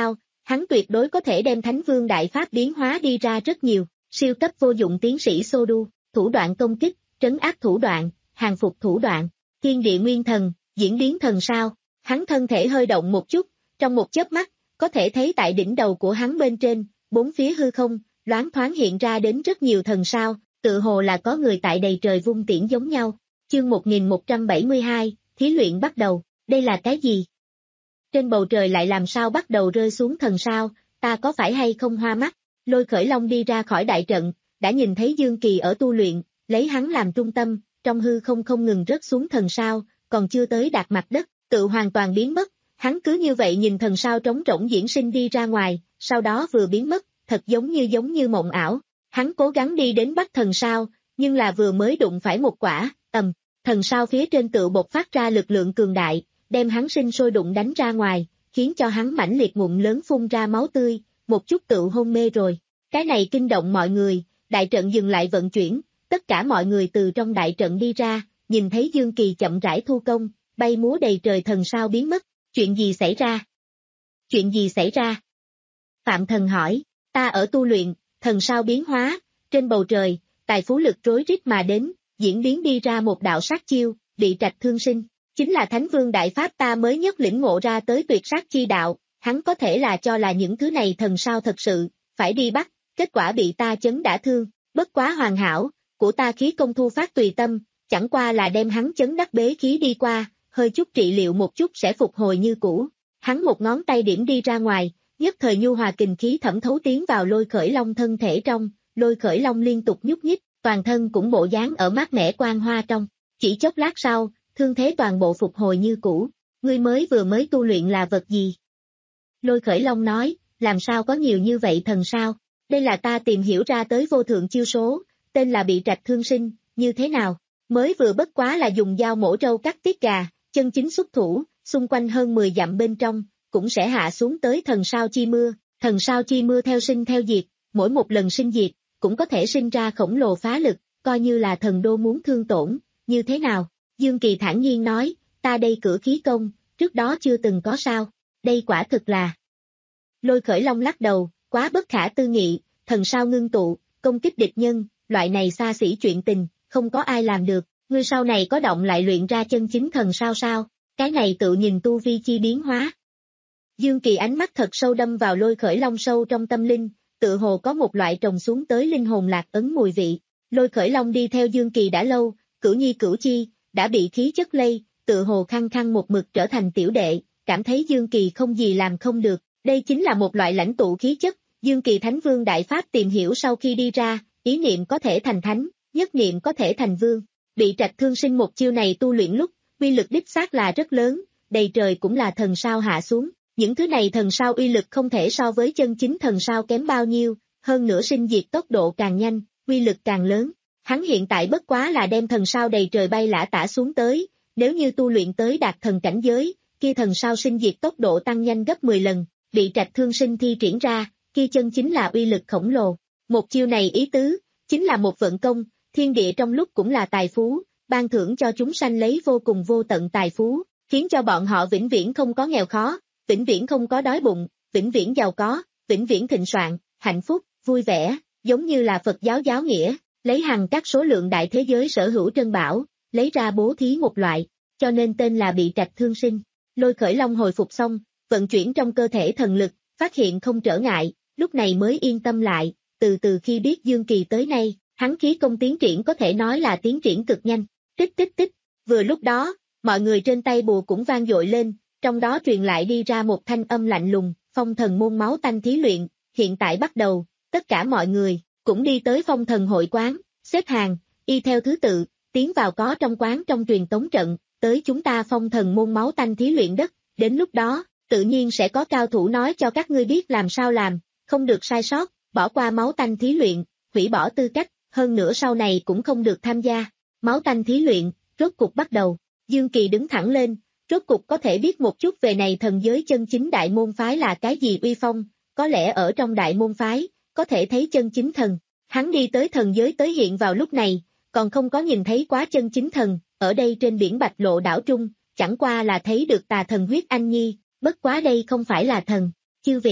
hắn tuyệt đối có thể đem Thánh Vương Đại Pháp biến hóa đi ra rất nhiều, siêu cấp vô dụng tiến sĩ Sodu, thủ đoạn công kích, trấn áp thủ đoạn, hàng phục thủ đoạn, thiên địa nguyên thần, diễn biến thần sao, hắn thân thể hơi động một chút, trong một chớp mắt, có thể thấy tại đỉnh đầu của hắn bên trên, bốn phía hư không, loáng thoáng hiện ra đến rất nhiều thần sao, tự hồ là có người tại đầy trời vung tiễn giống nhau. Chương một nghìn một trăm bảy mươi hai, thí luyện bắt đầu, đây là cái gì? Trên bầu trời lại làm sao bắt đầu rơi xuống thần sao, ta có phải hay không hoa mắt? Lôi Khởi Long đi ra khỏi đại trận, đã nhìn thấy Dương Kỳ ở tu luyện, lấy hắn làm trung tâm, trong hư không không ngừng rớt xuống thần sao, còn chưa tới đạt mặt đất, tự hoàn toàn biến mất, hắn cứ như vậy nhìn thần sao trống rỗng diễn sinh đi ra ngoài, sau đó vừa biến mất, thật giống như giống như mộng ảo, hắn cố gắng đi đến bắt thần sao, nhưng là vừa mới đụng phải một quả, ầm, thần sao phía trên tự bộc phát ra lực lượng cường đại, đem hắn sinh sôi đụng đánh ra ngoài, khiến cho hắn mãnh liệt ngụm lớn phun ra máu tươi, một chút tự hôn mê rồi. Cái này kinh động mọi người, đại trận dừng lại vận chuyển, tất cả mọi người từ trong đại trận đi ra, nhìn thấy Dương Kỳ chậm rãi thu công, bay múa đầy trời thần sao biến mất, chuyện gì xảy ra? Chuyện gì xảy ra? Phạm Thần hỏi, ta ở tu luyện, thần sao biến hóa, trên bầu trời, tài phú lực rối rít mà đến, diễn biến đi ra một đạo sát chiêu, bị trạch thương sinh, chính là Thánh Vương Đại Pháp ta mới nhất lĩnh ngộ ra tới tuyệt sát chi đạo, hắn có thể là cho là những thứ này thần sao thật sự, phải đi bắt, kết quả bị ta chấn đả thương, bất quá hoàn hảo, của ta khí công thu phát tùy tâm, chẳng qua là đem hắn chấn đắc bế khí đi qua, hơi chút trị liệu một chút sẽ phục hồi như cũ, hắn một ngón tay điểm đi ra ngoài, nhất thời nhu hòa kình khí thẩm thấu tiến vào Lôi Khởi Long thân thể trong, Lôi Khởi Long liên tục nhúc nhích, toàn thân cũng bộ dáng ở mát mẻ quang hoa trong, chỉ chốc lát sau, thương thế toàn bộ phục hồi như cũ, ngươi mới vừa mới tu luyện là vật gì? Lôi Khởi Long nói, làm sao có nhiều như vậy thần sao? Đây là ta tìm hiểu ra tới vô thượng chiêu số, tên là bị trạch thương sinh, như thế nào? Mới vừa bất quá là dùng dao mổ trâu cắt tiết gà, chân chính xuất thủ, xung quanh hơn mười dặm bên trong, cũng sẽ hạ xuống tới thần sao chi mưa, thần sao chi mưa theo sinh theo diệt, mỗi một lần sinh diệt, cũng có thể sinh ra khổng lồ phá lực, coi như là thần đô muốn thương tổn, như thế nào? Dương Kỳ thản nhiên nói, ta đây cửa khí công, trước đó chưa từng có sao, đây quả thực là. Lôi Khởi Long lắc đầu, quá bất khả tư nghị, thần sao ngưng tụ, công kích địch nhân, loại này xa xỉ chuyện tình, không có ai làm được, ngươi sau này có động lại luyện ra chân chính thần sao sao, cái này tự nhìn tu vi chi biến hóa. Dương Kỳ ánh mắt thật sâu đâm vào Lôi Khởi Long sâu trong tâm linh, tự hồ có một loại trồng xuống tới linh hồn lạc ấn mùi vị. Lôi Khởi Long đi theo Dương Kỳ đã lâu, cửu nhi cửu chi, đã bị khí chất lây, tự hồ khăng khăng một mực trở thành tiểu đệ, cảm thấy Dương Kỳ không gì làm không được, đây chính là một loại lãnh tụ khí chất, Dương Kỳ Thánh Vương Đại Pháp tìm hiểu sau khi đi ra, ý niệm có thể thành thánh, nhất niệm có thể thành vương, bị trạch thương sinh một chiêu này tu luyện lúc, uy lực đích xác là rất lớn, đầy trời cũng là thần sao hạ xuống, những thứ này thần sao uy lực không thể so với chân chính thần sao kém bao nhiêu, hơn nữa sinh diệt tốc độ càng nhanh, uy lực càng lớn. Hắn hiện tại bất quá là đem thần sao đầy trời bay lả tả xuống tới, nếu như tu luyện tới đạt thần cảnh giới, kia thần sao sinh diệt tốc độ tăng nhanh gấp mười lần, bị trạch thương sinh thi triển ra, kia chân chính là uy lực khổng lồ. Một chiêu này ý tứ, chính là một vận công, thiên địa trong lúc cũng là tài phú, ban thưởng cho chúng sanh lấy vô cùng vô tận tài phú, khiến cho bọn họ vĩnh viễn không có nghèo khó, vĩnh viễn không có đói bụng, vĩnh viễn giàu có, vĩnh viễn thịnh soạn, hạnh phúc, vui vẻ, giống như là Phật giáo giáo nghĩa. Lấy hằng các số lượng đại thế giới sở hữu trân bảo, lấy ra bố thí một loại, cho nên tên là bị trạch thương sinh. Lôi Khởi Long hồi phục xong, vận chuyển trong cơ thể thần lực, phát hiện không trở ngại, lúc này mới yên tâm lại, từ từ khi biết Dương Kỳ tới nay, hắn khí công tiến triển có thể nói là tiến triển cực nhanh, tích tích tích, vừa lúc đó, mọi người trên tay bùa cũng vang dội lên, trong đó truyền lại đi ra một thanh âm lạnh lùng, phong thần môn máu tanh thí luyện, hiện tại bắt đầu, tất cả mọi người cũng đi tới phong thần hội quán, xếp hàng, y theo thứ tự, tiến vào có trong quán trong truyền tống trận, tới chúng ta phong thần môn máu tanh thí luyện đất, đến lúc đó, tự nhiên sẽ có cao thủ nói cho các ngươi biết làm sao làm, không được sai sót, bỏ qua máu tanh thí luyện, hủy bỏ tư cách, hơn nữa sau này cũng không được tham gia. Máu tanh thí luyện, rốt cục bắt đầu, Dương Kỳ đứng thẳng lên, rốt cục có thể biết một chút về này thần giới chân chính đại môn phái là cái gì uy phong, có lẽ ở trong đại môn phái, có thể thấy chân chính thần. Hắn đi tới thần giới tới hiện vào lúc này, còn không có nhìn thấy quá chân chính thần, ở đây trên biển Bạch Lộ đảo trung, chẳng qua là thấy được tà thần huyết anh nhi, bất quá đây không phải là thần. Chư vị,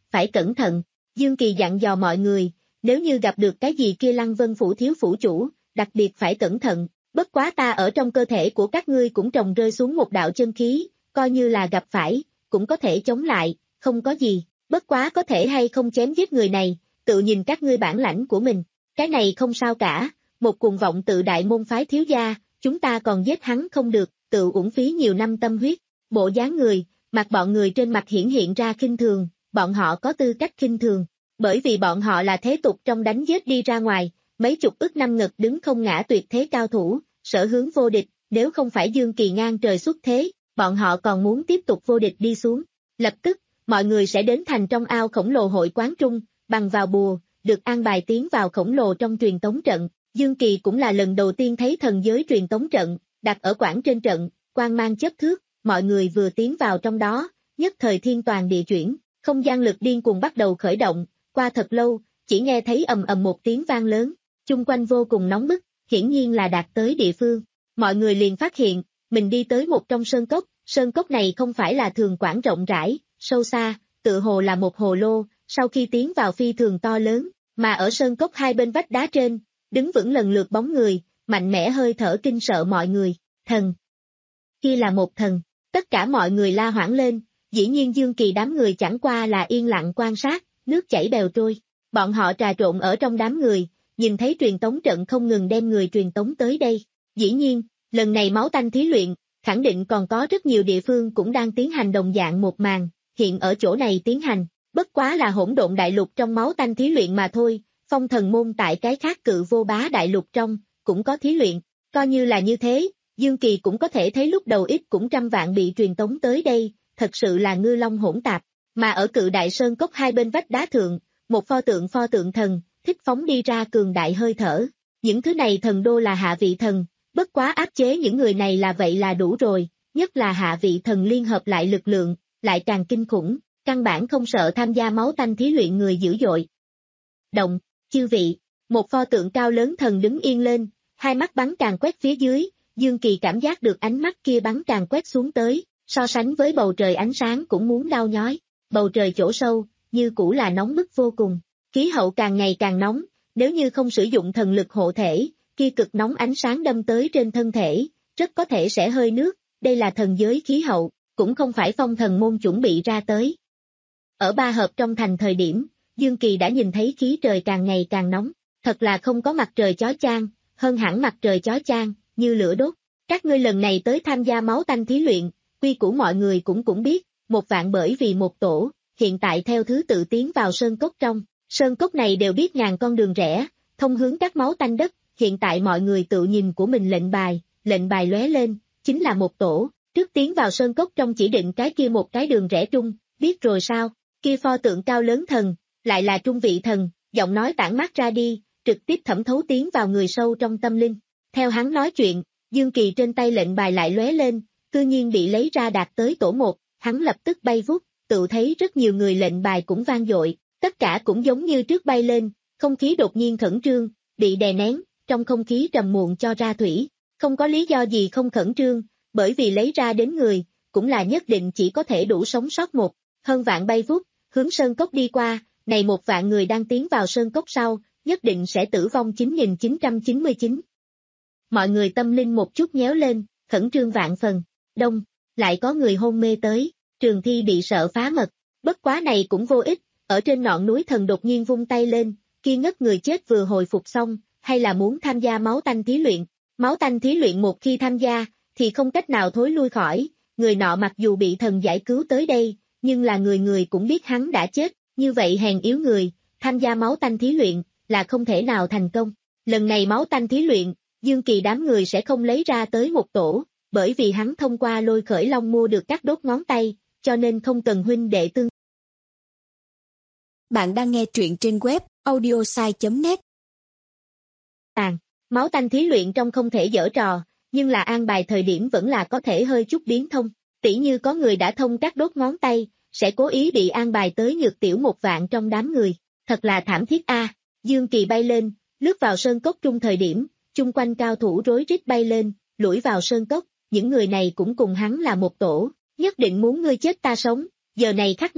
phải cẩn thận. Dương Kỳ dặn dò mọi người, nếu như gặp được cái gì kia Lăng Vân phủ thiếu phủ chủ, đặc biệt phải cẩn thận, bất quá ta ở trong cơ thể của các ngươi cũng trồng rơi xuống một đạo chân khí, coi như là gặp phải, cũng có thể chống lại, không có gì, bất quá có thể hay không chém giết người này, tự nhìn các ngươi bản lãnh của mình, cái này không sao cả, một cuồng vọng tự đại môn phái thiếu gia, chúng ta còn giết hắn không được, tự uổng phí nhiều năm tâm huyết, bộ dáng người, mặt bọn người trên mặt hiển hiện ra khinh thường, bọn họ có tư cách khinh thường, bởi vì bọn họ là thế tục trong đánh giết đi ra ngoài, mấy chục ức năm ngực đứng không ngã tuyệt thế cao thủ, sở hướng vô địch, nếu không phải Dương Kỳ ngang trời xuất thế, bọn họ còn muốn tiếp tục vô địch đi xuống. Lập tức, mọi người sẽ đến thành trong ao khổng lồ hội quán trung, bằng vào bùa, được an bài tiến vào khổng lồ trong truyền tống trận. Dương Kỳ cũng là lần đầu tiên thấy thần giới truyền tống trận, đặt ở quảng trên trận, quang mang chớp thước, mọi người vừa tiến vào trong đó, nhất thời thiên toàn địa chuyển, không gian lực điên cuồng bắt đầu khởi động, qua thật lâu, chỉ nghe thấy ầm ầm một tiếng vang lớn, chung quanh vô cùng nóng bức, hiển nhiên là đạt tới địa phương. Mọi người liền phát hiện, mình đi tới một trong sơn cốc, sơn cốc này không phải là thường quảng rộng rãi, sâu xa, tự hồ là một hồ lô, sau khi tiến vào phi thường to lớn, mà ở sơn cốc hai bên vách đá trên, đứng vững lần lượt bóng người, mạnh mẽ hơi thở kinh sợ mọi người, thần. Kia là một thần, tất cả mọi người la hoảng lên, dĩ nhiên Dương Kỳ đám người chẳng qua là yên lặng quan sát, nước chảy bèo trôi, bọn họ trà trộn ở trong đám người, nhìn thấy truyền tống trận không ngừng đem người truyền tống tới đây, dĩ nhiên, lần này máu tanh thí luyện, khẳng định còn có rất nhiều địa phương cũng đang tiến hành đồng dạng một màn, hiện ở chỗ này tiến hành, bất quá là hỗn độn đại lục trong máu tanh thí luyện mà thôi, phong thần môn tại cái khác cự vô bá đại lục trong, cũng có thí luyện, coi như là như thế, Dương Kỳ cũng có thể thấy lúc đầu ít cũng trăm vạn bị truyền tống tới đây, thật sự là ngư long hỗn tạp, mà ở cự đại sơn cốc hai bên vách đá thượng, một pho tượng pho tượng thần, thích phóng đi ra cường đại hơi thở, những thứ này thần đô là hạ vị thần, bất quá áp chế những người này là vậy là đủ rồi, nhất là hạ vị thần liên hợp lại lực lượng, lại càng kinh khủng, căn bản không sợ tham gia máu tanh thí luyện người dữ dội. Động, chư vị, một pho tượng cao lớn thần đứng yên lên, hai mắt bắn càng quét phía dưới, Dương Kỳ cảm giác được ánh mắt kia bắn càng quét xuống tới, so sánh với bầu trời ánh sáng cũng muốn đau nhói, bầu trời chỗ sâu, như cũ là nóng bức vô cùng, khí hậu càng ngày càng nóng, nếu như không sử dụng thần lực hộ thể, kia cực nóng ánh sáng đâm tới trên thân thể, rất có thể sẽ hơi nước, đây là thần giới khí hậu, cũng không phải phong thần môn chuẩn bị ra tới. Ở ba hợp trong thành thời điểm, Dương Kỳ đã nhìn thấy khí trời càng ngày càng nóng, thật là không có mặt trời chói chang, hơn hẳn mặt trời chói chang, như lửa đốt. Các ngươi lần này tới tham gia máu tanh thí luyện, quy củ mọi người cũng cũng biết, một vạn bởi vì một tổ, hiện tại theo thứ tự tiến vào sơn cốc trong, sơn cốc này đều biết ngàn con đường rẽ, thông hướng các máu tanh đất, hiện tại mọi người tự nhìn của mình lệnh bài, lệnh bài lóe lên, chính là một tổ, trước tiến vào sơn cốc trong chỉ định cái kia một cái đường rẽ trung, biết rồi sao, kia pho tượng cao lớn thần, lại là trung vị thần, giọng nói tản mát ra đi, trực tiếp thẩm thấu tiến vào người sâu trong tâm linh. Theo hắn nói chuyện, Dương Kỳ trên tay lệnh bài lại lóe lên, cư nhiên bị lấy ra đạt tới tổ một, hắn lập tức bay vút, tự thấy rất nhiều người lệnh bài cũng vang dội, tất cả cũng giống như trước bay lên, không khí đột nhiên khẩn trương, bị đè nén, trong không khí trầm muộn cho ra thủy, không có lý do gì không khẩn trương, bởi vì lấy ra đến người, cũng là nhất định chỉ có thể đủ sống sót một, hơn vạn bay vút, hướng sơn cốc đi qua, này một vạn người đang tiến vào sơn cốc sau, nhất định sẽ tử vong chín nghìn chín trăm chín mươi chín. Mọi người tâm linh một chút nhéo lên, khẩn trương vạn phần, đông, lại có người hôn mê tới, Trường Thi bị sợ phá mật, bất quá này cũng vô ích, ở trên ngọn núi thần đột nhiên vung tay lên, kia ngất người chết vừa hồi phục xong, hay là muốn tham gia máu tanh thí luyện, máu tanh thí luyện một khi tham gia, thì không cách nào thối lui khỏi, người nọ mặc dù bị thần giải cứu tới đây, nhưng là người người cũng biết hắn đã chết, như vậy hèn yếu người, tham gia máu tanh thí luyện, là không thể nào thành công, lần này máu tanh thí luyện, Dương Kỳ đám người sẽ không lấy ra tới một tổ, bởi vì hắn thông qua lôi khởi long mua được các đốt ngón tay, cho nên không cần huynh đệ tương. Bạn đang nghe truyện trên web audiosai chấm net. Tàn, máu tanh thí luyện trong không thể dở trò, nhưng là an bài thời điểm vẫn là có thể hơi chút biến thông, tỉ như có người đã thông các đốt ngón tay, sẽ cố ý bị an bài tới nhược tiểu một vạn trong đám người, thật là thảm thiết a. À. Dương Kỳ bay lên, lướt vào sơn cốc trung thời điểm, chung quanh cao thủ rối rít bay lên, lủi vào sơn cốc, những người này cũng cùng hắn là một tổ, nhất định muốn ngươi chết ta sống, giờ này khắc này,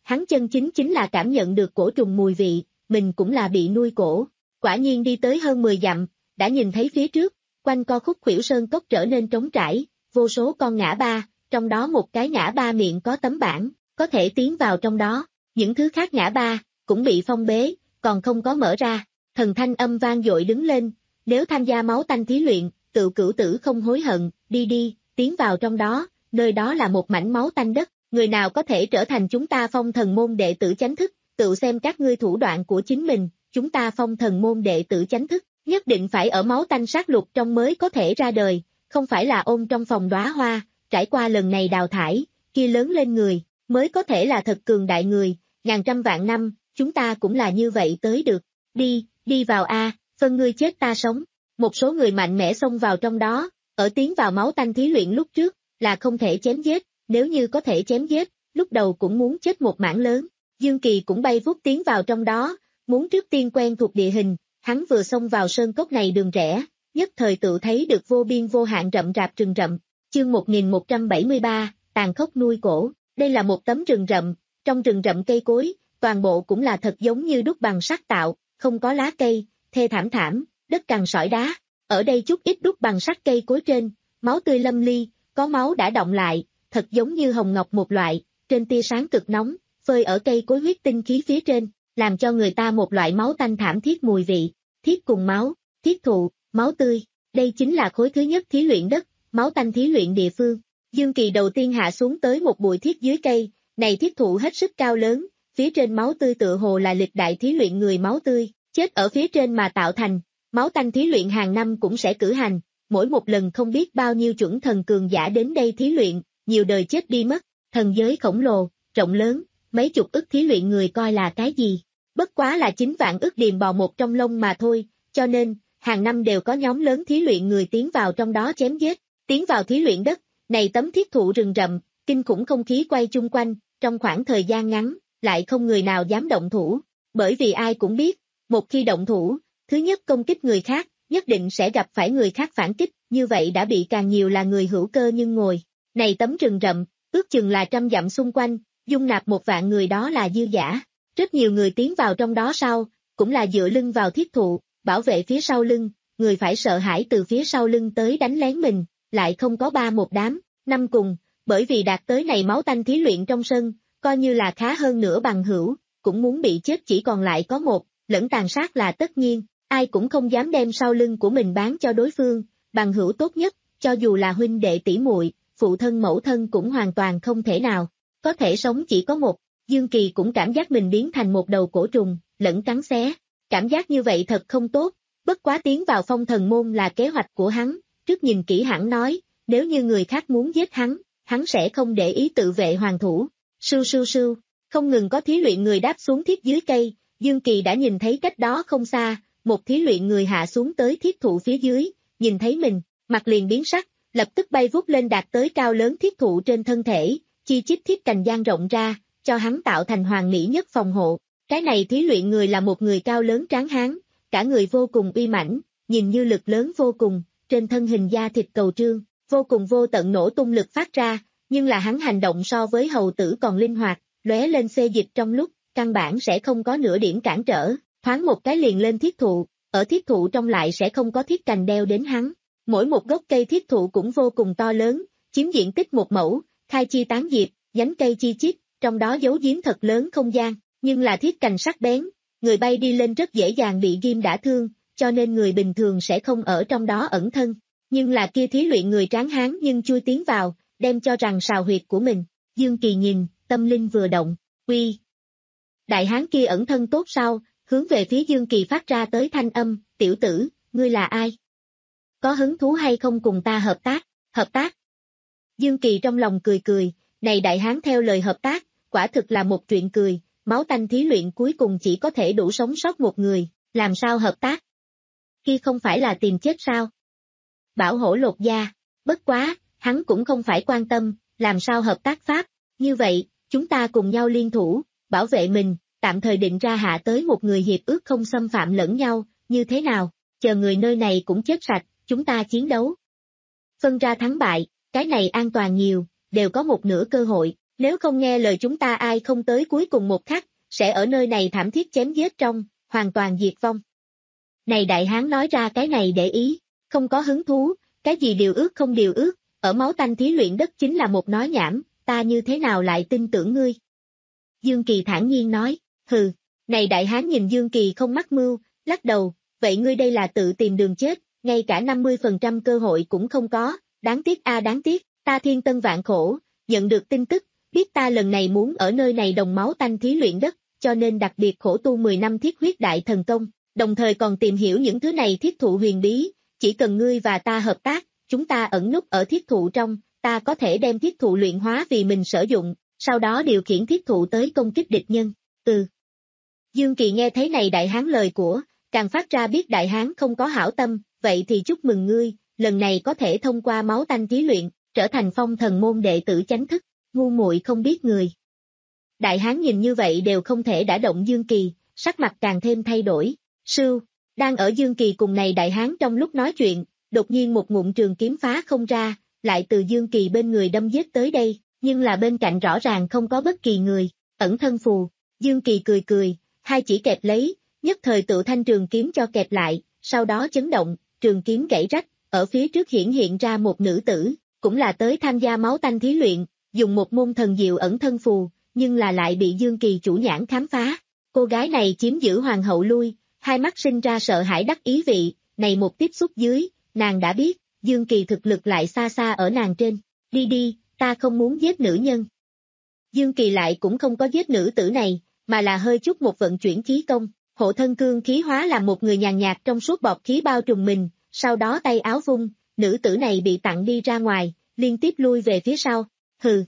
hắn chân chính chính là cảm nhận được cổ trùng mùi vị, mình cũng là bị nuôi cổ. Quả nhiên đi tới hơn mười dặm, đã nhìn thấy phía trước, quanh co khúc khuỷu sơn cốc trở nên trống trải, vô số con ngã ba, trong đó một cái ngã ba miệng có tấm bảng, có thể tiến vào trong đó, những thứ khác ngã ba, cũng bị phong bế, còn không có mở ra, thần thanh âm vang dội đứng lên, nếu tham gia máu tanh thí luyện, tự cửu tử không hối hận, đi đi, tiến vào trong đó, nơi đó là một mảnh máu tanh đất, người nào có thể trở thành chúng ta phong thần môn đệ tử chánh thức, tự xem các ngươi thủ đoạn của chính mình, chúng ta phong thần môn đệ tử chánh thức, nhất định phải ở máu tanh sát lục trong mới có thể ra đời, không phải là ôm trong phòng đóa hoa, trải qua lần này đào thải, kia lớn lên người, mới có thể là thật cường đại người, ngàn trăm vạn năm, chúng ta cũng là như vậy tới được, đi, đi vào a, phân ngươi chết ta sống, một số người mạnh mẽ xông vào trong đó, ở tiến vào máu tanh thí luyện lúc trước, là không thể chém giết, nếu như có thể chém giết, lúc đầu cũng muốn chết một mảng lớn, Dương Kỳ cũng bay vút tiến vào trong đó, muốn trước tiên quen thuộc địa hình, hắn vừa xông vào sơn cốc này đường rẽ, nhất thời tự thấy được vô biên vô hạn rậm rạp rừng rậm, chương một nghìn một trăm bảy mươi ba, tàn khốc nuôi cổ, đây là một tấm rừng rậm, trong rừng rậm cây cối, toàn bộ cũng là thật giống như đúc bằng sắt tạo, không có lá cây, thê thảm thảm, đất cằn sỏi đá, ở đây chút ít đúc bằng sắt cây cối trên, máu tươi lâm ly, có máu đã đọng lại, thật giống như hồng ngọc một loại, trên tia sáng cực nóng, phơi ở cây cối huyết tinh khí phía trên, làm cho người ta một loại máu tanh thảm thiết mùi vị, thiết cùng máu, thiết thụ, máu tươi, đây chính là khối thứ nhất thí luyện đất, máu tanh thí luyện địa phương. Dương Kỳ đầu tiên hạ xuống tới một bụi thiết dưới cây, này thiết thụ hết sức cao lớn, phía trên máu tươi tựa hồ là lịch đại thí luyện người máu tươi, chết ở phía trên mà tạo thành, máu tanh thí luyện hàng năm cũng sẽ cử hành, mỗi một lần không biết bao nhiêu chuẩn thần cường giả đến đây thí luyện, nhiều đời chết đi mất, thần giới khổng lồ, rộng lớn, mấy chục ức thí luyện người coi là cái gì, bất quá là chín vạn ức điềm bò một trong lông mà thôi, cho nên, hàng năm đều có nhóm lớn thí luyện người tiến vào trong đó chém giết, tiến vào thí luyện đất, này tấm thiết thụ rừng rậm, kinh khủng không khí quay chung quanh, trong khoảng thời gian ngắn, lại không người nào dám động thủ, bởi vì ai cũng biết, một khi động thủ, thứ nhất công kích người khác, nhất định sẽ gặp phải người khác phản kích, như vậy đã bị càng nhiều là người hữu cơ nhưng ngồi, này tấm rừng rậm, ước chừng là trăm dặm xung quanh, dung nạp một vạn người đó là dư giả, rất nhiều người tiến vào trong đó sau, cũng là dựa lưng vào thiết thụ, bảo vệ phía sau lưng, người phải sợ hãi từ phía sau lưng tới đánh lén mình, lại không có ba một đám, năm cùng, bởi vì đạt tới này máu tanh thí luyện trong sân, coi như là khá hơn nửa bằng hữu, cũng muốn bị chết chỉ còn lại có một, lẫn tàn sát là tất nhiên, ai cũng không dám đem sau lưng của mình bán cho đối phương, bằng hữu tốt nhất, cho dù là huynh đệ tỷ muội, phụ thân mẫu thân cũng hoàn toàn không thể nào, có thể sống chỉ có một, Dương Kỳ cũng cảm giác mình biến thành một đầu cổ trùng, lẫn cắn xé, cảm giác như vậy thật không tốt, bất quá tiến vào phong thần môn là kế hoạch của hắn, trước nhìn kỹ hẳn nói, nếu như người khác muốn giết hắn, hắn sẽ không để ý tự vệ hoàn thủ, sưu sưu sưu, không ngừng có thí luyện người đáp xuống thiết dưới cây, Dương Kỳ đã nhìn thấy cách đó không xa, một thí luyện người hạ xuống tới thiết thụ phía dưới, nhìn thấy mình, mặt liền biến sắc, lập tức bay vút lên đạt tới cao lớn thiết thụ trên thân thể, chi chít thiết cành dang rộng ra, cho hắn tạo thành hoàn mỹ nhất phòng hộ. Cái này thí luyện người là một người cao lớn tráng hán, cả người vô cùng uy mãnh, nhìn như lực lớn vô cùng, trên thân hình da thịt cầu trương, vô cùng vô tận nổ tung lực phát ra, nhưng là hắn hành động so với hầu tử còn linh hoạt, lóe lên xê dịch trong lúc, căn bản sẽ không có nửa điểm cản trở, thoáng một cái liền lên thiết thụ, ở thiết thụ trong lại sẽ không có thiết cành đeo đến hắn. Mỗi một gốc cây thiết thụ cũng vô cùng to lớn, chiếm diện tích một mẫu, khai chi tán diệp, nhánh cây chi chít, trong đó giấu giếm thật lớn không gian, nhưng là thiết cành sắc bén, người bay đi lên rất dễ dàng bị ghim đả thương, cho nên người bình thường sẽ không ở trong đó ẩn thân. Nhưng là kia thí luyện người tráng hán nhưng chui tiến vào, đem cho rằng sào huyệt của mình. Dương Kỳ nhìn, tâm linh vừa động, uy. Đại hán kia ẩn thân tốt sau, hướng về phía Dương Kỳ phát ra tới thanh âm, tiểu tử, ngươi là ai? Có hứng thú hay không cùng ta hợp tác? Hợp tác? Dương Kỳ trong lòng cười cười, này đại hán theo lời hợp tác, quả thực là một chuyện cười, máu tanh thí luyện cuối cùng chỉ có thể đủ sống sót một người, làm sao hợp tác? Khi không phải là tìm chết sao? Bảo hổ lột da, bất quá, hắn cũng không phải quan tâm, làm sao hợp tác pháp, như vậy, chúng ta cùng nhau liên thủ, bảo vệ mình, tạm thời định ra hạ tới một người hiệp ước không xâm phạm lẫn nhau, như thế nào, chờ người nơi này cũng chết sạch, chúng ta chiến đấu. Phân ra thắng bại, cái này an toàn nhiều, đều có một nửa cơ hội, Nếu không nghe lời chúng ta ai không tới cuối cùng một khắc, sẽ ở nơi này thảm thiết chém giết trong, hoàn toàn diệt vong. Này đại hán nói ra cái này để ý, không có hứng thú, cái gì điều ước không điều ước, ở máu tanh thí luyện đất chính là một nói nhảm, ta như thế nào lại tin tưởng ngươi. Dương Kỳ thản nhiên nói, hừ, này đại hán nhìn Dương Kỳ không mắc mưu, lắc đầu, vậy ngươi đây là tự tìm đường chết, ngay cả năm mươi phần trăm cơ hội cũng không có, đáng tiếc a đáng tiếc, ta thiên tân vạn khổ, nhận được tin tức, biết ta lần này muốn ở nơi này đồng máu tanh thí luyện đất, cho nên đặc biệt khổ tu mười năm thiết huyết đại thần công, đồng thời còn tìm hiểu những thứ này thiết thụ huyền bí, chỉ cần ngươi và ta hợp tác, chúng ta ẩn núp ở thiết thụ trong, ta có thể đem thiết thụ luyện hóa vì mình sử dụng, sau đó điều khiển thiết thụ tới công kích địch nhân, ừ. Dương Kỳ nghe thấy này đại hán lời của, càng phát ra biết đại hán không có hảo tâm, vậy thì chúc mừng ngươi, lần này có thể thông qua máu tanh thí luyện, trở thành phong thần môn đệ tử chánh thức, ngu muội không biết người. Đại hán nhìn như vậy đều không thể đả động Dương Kỳ, sắc mặt càng thêm thay đổi, sưu, đang ở Dương Kỳ cùng này đại hán trong lúc nói chuyện, đột nhiên một ngụm trường kiếm phá không ra, lại từ Dương Kỳ bên người đâm giết tới đây, nhưng là bên cạnh rõ ràng không có bất kỳ người, ẩn thân phù, Dương Kỳ cười cười, hai chỉ kẹp lấy, nhất thời tự thanh trường kiếm cho kẹp lại, sau đó chấn động, trường kiếm gãy rách, ở phía trước hiển hiện ra một nữ tử, cũng là tới tham gia máu tanh thí luyện, dùng một môn thần diệu ẩn thân phù, nhưng là lại bị Dương Kỳ chủ nhãn khám phá. Cô gái này chiếm giữ hoàng hậu lui, hai mắt sinh ra sợ hãi đắc ý vị, này một tiếp xúc dưới, nàng đã biết, Dương Kỳ thực lực lại xa xa ở nàng trên, đi đi, ta không muốn giết nữ nhân. Dương Kỳ lại cũng không có giết nữ tử này, mà là hơi chút một vận chuyển khí công, hộ thân cương khí hóa làm một người nhàn nhạt trong suốt bọt khí bao trùm mình, sau đó tay áo vung, nữ tử này bị tặng đi ra ngoài, liên tiếp lui về phía sau, hừ.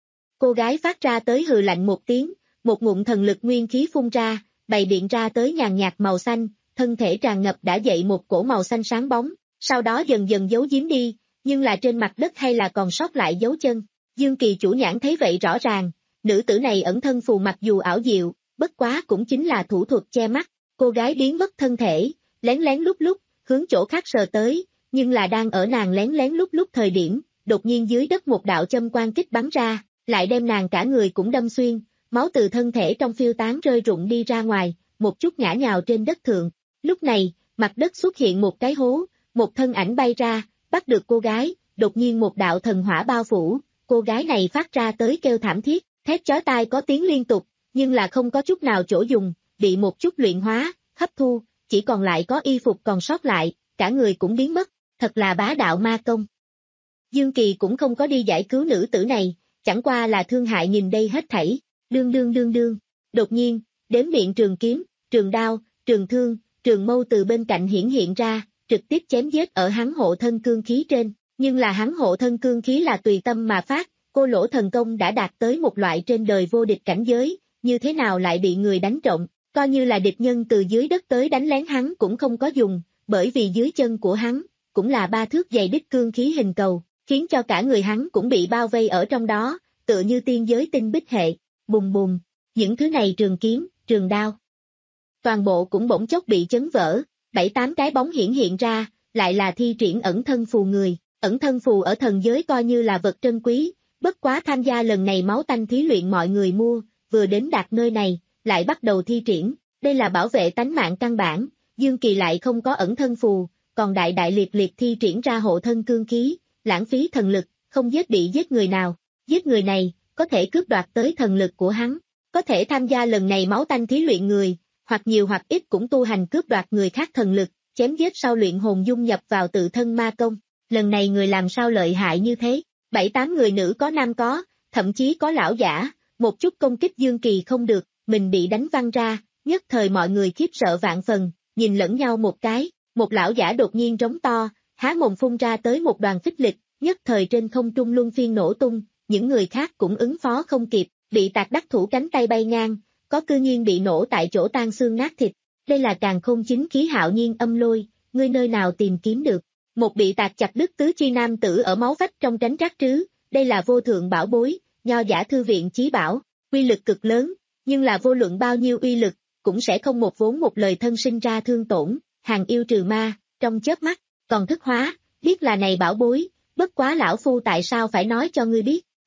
Cô gái phát ra tới hừ lạnh một tiếng, một ngụm thần lực nguyên khí phun ra, bày biện ra tới nhàn nhạt màu xanh, thân thể tràn ngập đã dậy một cổ màu xanh sáng bóng, sau đó dần dần giấu giếm đi, nhưng là trên mặt đất hay là còn sót lại dấu chân. Dương Kỳ chủ nhãn thấy vậy rõ ràng, nữ tử này ẩn thân phù mặc dù ảo diệu, bất quá cũng chính là thủ thuật che mắt, cô gái biến mất thân thể, lén lén lúc lúc, hướng chỗ khác sờ tới, nhưng là đang ở nàng lén lén lúc lúc thời điểm, đột nhiên dưới đất một đạo châm quang kích bắn ra, lại đem nàng cả người cũng đâm xuyên, máu từ thân thể trong phiêu tán rơi rụng đi ra ngoài, một chút ngã nhào trên đất thượng. Lúc này, mặt đất xuất hiện một cái hố, một thân ảnh bay ra, bắt được cô gái, đột nhiên một đạo thần hỏa bao phủ, cô gái này phát ra tới kêu thảm thiết, thét chói tai có tiếng liên tục, nhưng là không có chút nào chỗ dùng, bị một chút luyện hóa, hấp thu, chỉ còn lại có y phục còn sót lại, cả người cũng biến mất, thật là bá đạo ma công. Dương Kỳ cũng không có đi giải cứu nữ tử này, chẳng qua là thương hại nhìn đây hết thảy, đương đương đương đương, đột nhiên, đếm miệng trường kiếm, trường đao, trường thương, trường mâu từ bên cạnh hiển hiện ra, trực tiếp chém giết ở hắn hộ thân cương khí trên, nhưng là hắn hộ thân cương khí là tùy tâm mà phát, cô lỗ thần công đã đạt tới một loại trên đời vô địch cảnh giới, như thế nào lại bị người đánh trộm, coi như là địch nhân từ dưới đất tới đánh lén hắn cũng không có dùng, bởi vì dưới chân của hắn, cũng là ba thước dày đích cương khí hình cầu, khiến cho cả người hắn cũng bị bao vây ở trong đó, tựa như tiên giới tinh bích hệ, bùm bùm, những thứ này trường kiếm, trường đao. Toàn bộ cũng bỗng chốc bị chấn vỡ, bảy tám cái bóng hiển hiện ra, lại là thi triển ẩn thân phù người, ẩn thân phù ở thần giới coi như là vật trân quý, bất quá tham gia lần này máu tanh thí luyện mọi người mua, vừa đến đạt nơi này, lại bắt đầu thi triển, đây là bảo vệ tánh mạng căn bản, Dương Kỳ lại không có ẩn thân phù, còn đại đại liệt liệt thi triển ra hộ thân cương khí, lãng phí thần lực, không giết bị giết người nào, giết người này, có thể cướp đoạt tới thần lực của hắn, có thể tham gia lần này máu tanh thí luyện người, hoặc nhiều hoặc ít cũng tu hành cướp đoạt người khác thần lực, chém giết sau luyện hồn dung nhập vào tự thân ma công, lần này người làm sao lợi hại như thế, bảy tám người nữ có nam có, thậm chí có lão giả, một chút công kích Dương Kỳ không được, mình bị đánh văng ra, nhất thời mọi người khiếp sợ vạn phần, nhìn lẫn nhau một cái, một lão giả đột nhiên trống to, há mồm phun ra tới một đoàn phích lịch, nhất thời trên không trung luân phiên nổ tung, những người khác cũng ứng phó không kịp, bị tạc đắc thủ cánh tay bay ngang, có cư nhiên bị nổ tại chỗ tan xương nát thịt, đây là càn khôn chính khí hạo nhiên âm lôi, ngươi nơi nào tìm kiếm được, một bị tạc chặt đứt tứ chi nam tử ở máu vách trong tránh rác trứ, đây là vô thượng bảo bối, nho giả thư viện chí bảo, uy lực cực lớn, nhưng là vô luận bao nhiêu uy lực, cũng sẽ không một vốn một lời thân sinh ra thương tổn, hàng yêu trừ ma, trong chớp mắt, còn thức hóa, biết là này bảo bối, bất quá lão phu tại sao phải nói cho ngươi biết,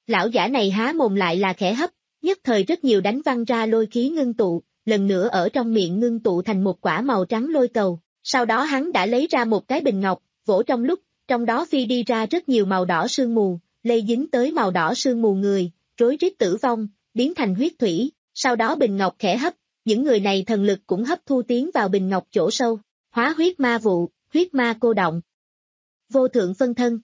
Lão giả này há mồm lại là khẽ hấp, nhất thời rất nhiều đánh văng ra lôi khí ngưng tụ, lần nữa ở trong miệng ngưng tụ thành một quả màu trắng lôi cầu. Sau đó hắn đã lấy ra một cái bình ngọc, vỗ trong lúc, trong đó phi đi ra rất nhiều màu đỏ sương mù, lây dính tới màu đỏ sương mù người, rối rít tử vong, biến thành huyết thủy. Sau đó bình ngọc khẽ hấp, những người này thần lực cũng hấp thu tiến vào bình ngọc chỗ sâu, hóa huyết ma vụ, huyết ma cô động. Vô thượng phân thân.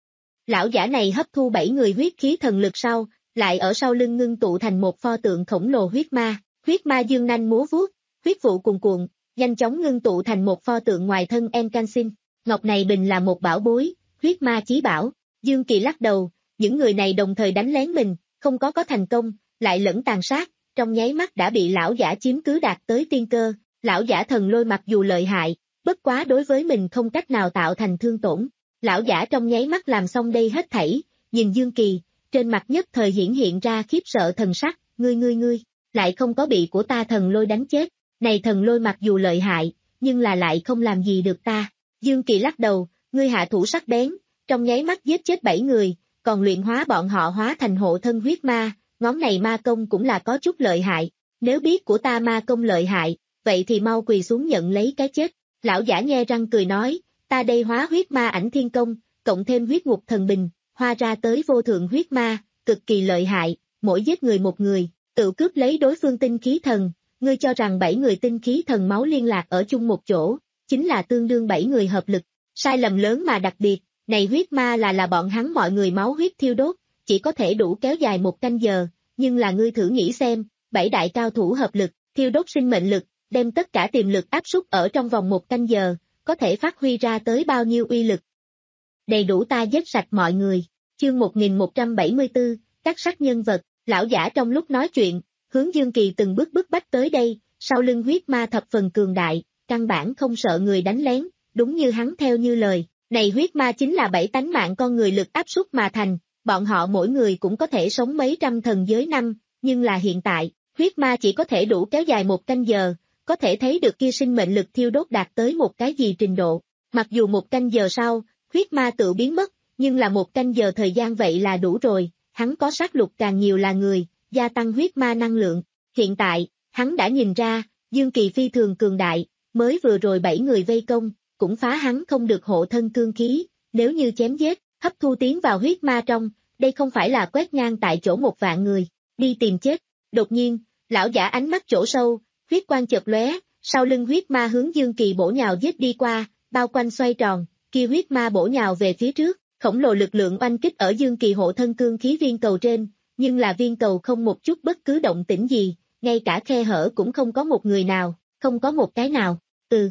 Lão giả này hấp thu bảy người huyết khí thần lực sau, lại ở sau lưng ngưng tụ thành một pho tượng khổng lồ huyết ma, huyết ma dương nanh múa vuốt, huyết vụ cuồn cuộn, nhanh chóng ngưng tụ thành một pho tượng ngoài thân Encansin. Ngọc này bình là một bảo bối, huyết ma chí bảo. Dương Kỳ lắc đầu, những người này đồng thời đánh lén mình, không có có thành công, lại lẫn tàn sát, trong nháy mắt đã bị lão giả chiếm cứ đạt tới tiên cơ. Lão giả thần lôi mặc dù lợi hại, bất quá đối với mình không cách nào tạo thành thương tổn. Lão giả trong nháy mắt làm xong đây hết thảy, nhìn Dương Kỳ, trên mặt nhất thời hiển hiện ra khiếp sợ thần sắc, ngươi ngươi ngươi, lại không có bị của ta thần lôi đánh chết, này thần lôi mặc dù lợi hại, nhưng là lại không làm gì được ta. Dương Kỳ lắc đầu, ngươi hạ thủ sắc bén, trong nháy mắt giết chết bảy người, còn luyện hóa bọn họ hóa thành hộ thân huyết ma, ngón này ma công cũng là có chút lợi hại, nếu biết của ta ma công lợi hại, vậy thì mau quỳ xuống nhận lấy cái chết. Lão giả nhe răng cười nói, ta đây hóa huyết ma ảnh thiên công, cộng thêm huyết ngục thần bình, hoa ra tới vô thượng huyết ma, cực kỳ lợi hại, mỗi giết người một người, tự cướp lấy đối phương tinh khí thần, ngươi cho rằng bảy người tinh khí thần máu liên lạc ở chung một chỗ, chính là tương đương bảy người hợp lực, sai lầm lớn mà đặc biệt, này huyết ma là là bọn hắn mọi người máu huyết thiêu đốt, chỉ có thể đủ kéo dài một canh giờ, nhưng là ngươi thử nghĩ xem, bảy đại cao thủ hợp lực, thiêu đốt sinh mệnh lực, đem tất cả tiềm lực áp súc ở trong vòng một canh giờ, có thể phát huy ra tới bao nhiêu uy lực. Đầy đủ ta giết sạch mọi người. Chương một nghìn một trăm bảy mươi tư, các sắc nhân vật, lão giả trong lúc nói chuyện, hướng Dương Kỳ từng bước bức bách tới đây, sau lưng huyết ma thập phần cường đại, căn bản không sợ người đánh lén, đúng như hắn theo như lời, này huyết ma chính là bảy tánh mạng con người lực áp súc mà thành, bọn họ mỗi người cũng có thể sống mấy trăm thần giới năm, nhưng là hiện tại, huyết ma chỉ có thể đủ kéo dài một canh giờ, có thể thấy được kia sinh mệnh lực thiêu đốt đạt tới một cái gì trình độ. Mặc dù một canh giờ sau, huyết ma tự biến mất, nhưng là một canh giờ thời gian vậy là đủ rồi, hắn có sát lục càng nhiều là người, gia tăng huyết ma năng lượng. Hiện tại, hắn đã nhìn ra, Dương Kỳ phi thường cường đại, mới vừa rồi bảy người vây công, cũng phá hắn không được hộ thân cương khí, nếu như chém giết, hấp thu tiến vào huyết ma trong, đây không phải là quét ngang tại chỗ một vạn người, đi tìm chết. Đột nhiên, lão giả ánh mắt chỗ sâu, huyết quang chợt lóe, sau lưng huyết ma hướng Dương Kỳ bổ nhào giết đi qua, bao quanh xoay tròn, kia huyết ma bổ nhào về phía trước, khổng lồ lực lượng oanh kích ở Dương Kỳ hộ thân cương khí viên cầu trên, nhưng là viên cầu không một chút bất cứ động tĩnh gì, ngay cả khe hở cũng không có một người nào, không có một cái nào. Ừ.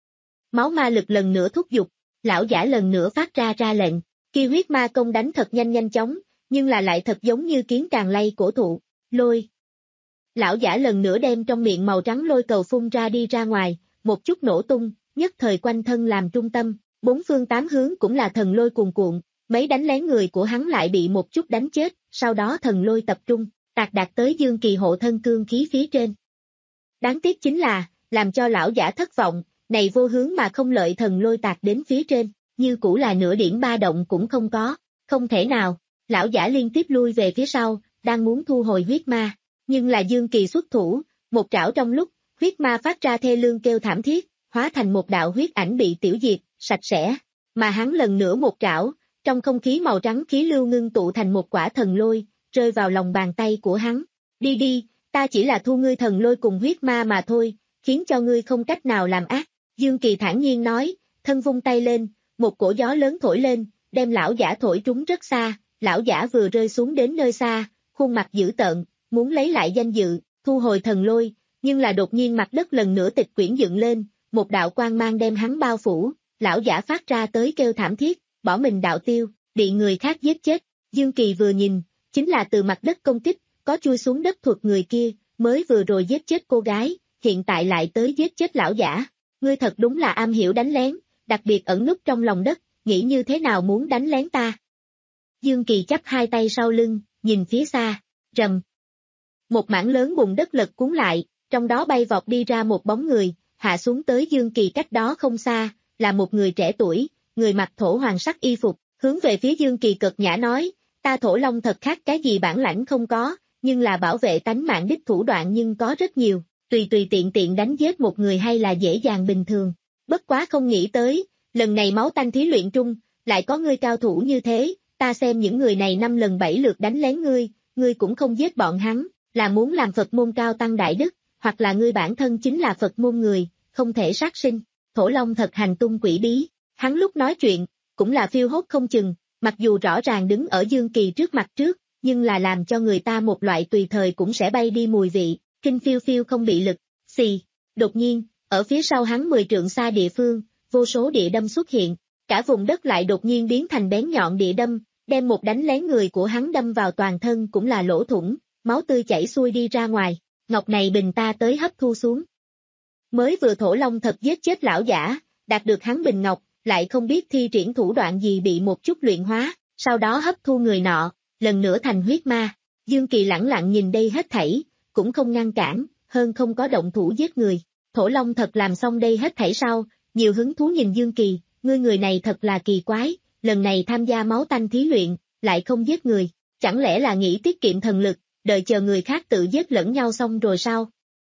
Máu ma lực lần nữa thúc giục, lão giả lần nữa phát ra ra lệnh, kia huyết ma công đánh thật nhanh nhanh chóng, nhưng là lại thật giống như kiến càng lay cổ thụ, lôi. Lão giả lần nữa đem trong miệng màu trắng lôi cầu phun ra đi ra ngoài, một chút nổ tung, nhất thời quanh thân làm trung tâm, bốn phương tám hướng cũng là thần lôi cuồn cuộn, mấy đánh lén người của hắn lại bị một chút đánh chết, sau đó thần lôi tập trung, tạc đạt tới Dương Kỳ hộ thân cương khí phía trên. Đáng tiếc chính là, làm cho lão giả thất vọng, này vô hướng mà không lợi thần lôi tạc đến phía trên, như cũ là nửa điểm ba động cũng không có, không thể nào, lão giả liên tiếp lui về phía sau, đang muốn thu hồi huyết ma. Nhưng là Dương Kỳ xuất thủ, một trảo trong lúc, huyết ma phát ra thê lương kêu thảm thiết, hóa thành một đạo huyết ảnh bị tiểu diệt, sạch sẽ, mà hắn lần nữa một trảo, trong không khí màu trắng khí lưu ngưng tụ thành một quả thần lôi, rơi vào lòng bàn tay của hắn. Đi đi, ta chỉ là thu ngươi thần lôi cùng huyết ma mà thôi, khiến cho ngươi không cách nào làm ác. Dương Kỳ thản nhiên nói, thân vung tay lên, một cổ gió lớn thổi lên, đem lão giả thổi trúng rất xa, lão giả vừa rơi xuống đến nơi xa, khuôn mặt dữ tợn, muốn lấy lại danh dự, thu hồi thần lôi, nhưng là đột nhiên mặt đất lần nữa tịch quyển dựng lên, một đạo quang mang đem hắn bao phủ, lão giả phát ra tới kêu thảm thiết, bỏ mình đạo tiêu, bị người khác giết chết. Dương Kỳ vừa nhìn, chính là từ mặt đất công kích, có chui xuống đất thuật người kia, mới vừa rồi giết chết cô gái, hiện tại lại tới giết chết lão giả. Ngươi thật đúng là am hiểu đánh lén, đặc biệt ẩn núp trong lòng đất, nghĩ như thế nào muốn đánh lén ta. Dương Kỳ chắp hai tay sau lưng, nhìn phía xa, rầm. Một mảng lớn bùn đất lật cuốn lại, trong đó bay vọt đi ra một bóng người, hạ xuống tới Dương Kỳ cách đó không xa, là một người trẻ tuổi, người mặc thổ hoàng sắc y phục, hướng về phía Dương Kỳ cợt nhã nói, Ta Thổ Long thật khác cái gì bản lãnh không có, nhưng là bảo vệ tánh mạng đích thủ đoạn nhưng có rất nhiều, tùy tùy tiện tiện đánh giết một người hay là dễ dàng bình thường. Bất quá không nghĩ tới, lần này máu tanh thí luyện trung, lại có ngươi cao thủ như thế, ta xem những người này năm lần bảy lượt đánh lén ngươi, ngươi cũng không giết bọn hắn, là muốn làm Phật môn cao tăng đại đức, hoặc là ngươi bản thân chính là Phật môn người, không thể sát sinh. Thổ Long thật hành tung quỷ bí, hắn lúc nói chuyện, cũng là phiêu hốt không chừng, mặc dù rõ ràng đứng ở Dương Kỳ trước mặt trước, nhưng là làm cho người ta một loại tùy thời cũng sẽ bay đi mùi vị, kinh phiêu phiêu không bị lực, xì. Đột nhiên, ở phía sau hắn mười trượng xa địa phương, vô số địa đâm xuất hiện, cả vùng đất lại đột nhiên biến thành bén nhọn địa đâm, đem một đánh lén người của hắn đâm vào toàn thân cũng là lỗ thủng, máu tươi chảy xuôi đi ra ngoài, ngọc này bình ta tới hấp thu xuống. Mới vừa Thổ Long thật giết chết lão giả, đạt được hắn bình ngọc, lại không biết thi triển thủ đoạn gì bị một chút luyện hóa, sau đó hấp thu người nọ, lần nữa thành huyết ma. Dương Kỳ lẳng lặng nhìn đây hết thảy, cũng không ngăn cản, hơn không có động thủ giết người. Thổ Long thật làm xong đây hết thảy sau, nhiều hứng thú nhìn Dương Kỳ, ngươi người này thật là kỳ quái, lần này tham gia máu tanh thí luyện, lại không giết người, chẳng lẽ là nghĩ tiết kiệm thần lực, đợi chờ người khác tự giết lẫn nhau xong rồi sao?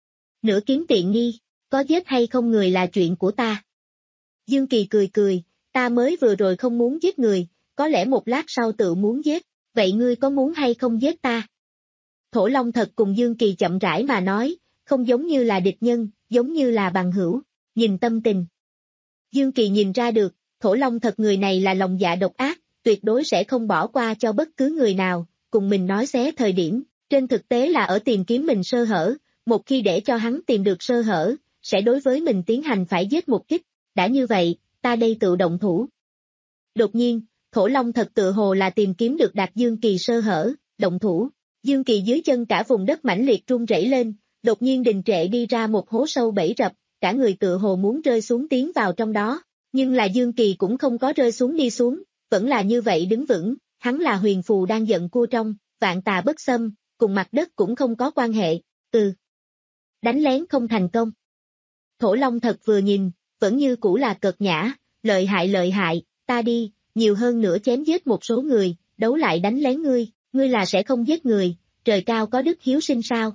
Nửa kiếm tiện nghi, có giết hay không người là chuyện của ta. Dương Kỳ cười cười, ta mới vừa rồi không muốn giết người, có lẽ một lát sau tự muốn giết, vậy ngươi có muốn hay không giết ta? Thổ Long thật cùng Dương Kỳ chậm rãi mà nói, không giống như là địch nhân, giống như là bằng hữu, nhìn tâm tình. Dương Kỳ nhìn ra được, Thổ Long thật người này là lòng dạ độc ác, tuyệt đối sẽ không bỏ qua cho bất cứ người nào, cùng mình nói xé thời điểm, trên thực tế là ở tìm kiếm mình sơ hở, một khi để cho hắn tìm được sơ hở, sẽ đối với mình tiến hành phải giết một kích, đã như vậy, ta đây tự động thủ. Đột nhiên, Thổ Long thật tự hồ là tìm kiếm được Đạt Dương Kỳ sơ hở, động thủ, Dương Kỳ dưới chân cả vùng đất mãnh liệt rung rẩy lên, đột nhiên đình trệ đi ra một hố sâu bẫy rập, cả người tự hồ muốn rơi xuống tiến vào trong đó, nhưng là Dương Kỳ cũng không có rơi xuống đi xuống, vẫn là như vậy đứng vững, hắn là huyền phù đang giận cua trong, vạn tà bất xâm, cùng mặt đất cũng không có quan hệ, ừ. Đánh lén không thành công. Thổ Long thật vừa nhìn, vẫn như cũ là cợt nhã, lợi hại lợi hại, ta đi, nhiều hơn nữa chém giết một số người, đấu lại đánh lén ngươi, ngươi là sẽ không giết người, trời cao có đức hiếu sinh sao.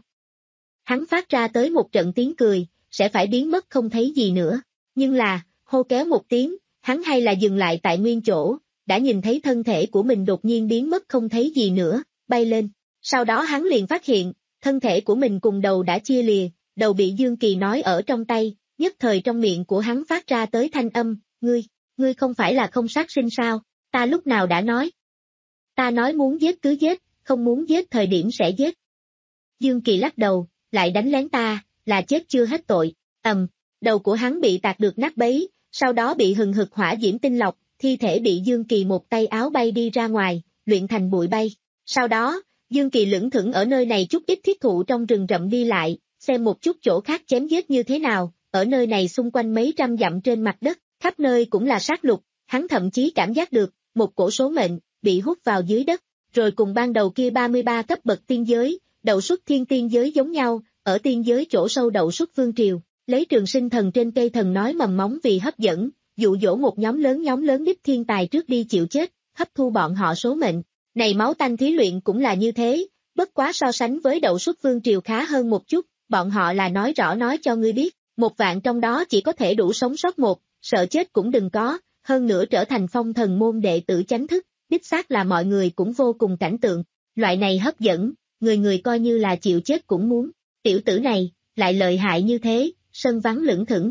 Hắn phát ra tới một trận tiếng cười, sẽ phải biến mất không thấy gì nữa, nhưng là, hô kéo một tiếng, hắn hay là dừng lại tại nguyên chỗ, đã nhìn thấy thân thể của mình đột nhiên biến mất không thấy gì nữa, bay lên, sau đó hắn liền phát hiện, thân thể của mình cùng đầu đã chia lìa, đầu bị Dương Kỳ nói ở trong tay, nhất thời trong miệng của hắn phát ra tới thanh âm, ngươi, ngươi không phải là không sát sinh sao, ta lúc nào đã nói. Ta nói muốn giết cứ giết, không muốn giết thời điểm sẽ giết. Dương Kỳ lắc đầu, lại đánh lén ta, là chết chưa hết tội, ầm, đầu của hắn bị tạc được nát bấy, sau đó bị hừng hực hỏa diễm tinh lọc, thi thể bị Dương Kỳ một tay áo bay đi ra ngoài, luyện thành bụi bay. Sau đó, Dương Kỳ lững thững ở nơi này chút ít thiết thụ trong rừng rậm đi lại, xem một chút chỗ khác chém giết như thế nào, ở nơi này xung quanh mấy trăm dặm trên mặt đất, khắp nơi cũng là sát lục, hắn thậm chí cảm giác được, một cổ số mệnh, bị hút vào dưới đất, rồi cùng ban đầu kia ba mươi ba cấp bậc tiên giới, đậu xuất thiên tiên giới giống nhau, ở tiên giới chỗ sâu đậu xuất vương triều, lấy trường sinh thần trên cây thần nói mầm móng vì hấp dẫn, dụ dỗ một nhóm lớn nhóm lớn đích thiên tài trước đi chịu chết, hấp thu bọn họ số mệnh. Này máu tanh thí luyện cũng là như thế, bất quá so sánh với đậu xuất vương triều khá hơn một chút, bọn họ là nói rõ nói cho ngươi biết, một vạn trong đó chỉ có thể đủ sống sót một, sợ chết cũng đừng có, hơn nữa trở thành phong thần môn đệ tử chánh thức, đích xác là mọi người cũng vô cùng cảnh tượng, loại này hấp dẫn, người người coi như là chịu chết cũng muốn, tiểu tử này, lại lợi hại như thế, sân vắng lững thững.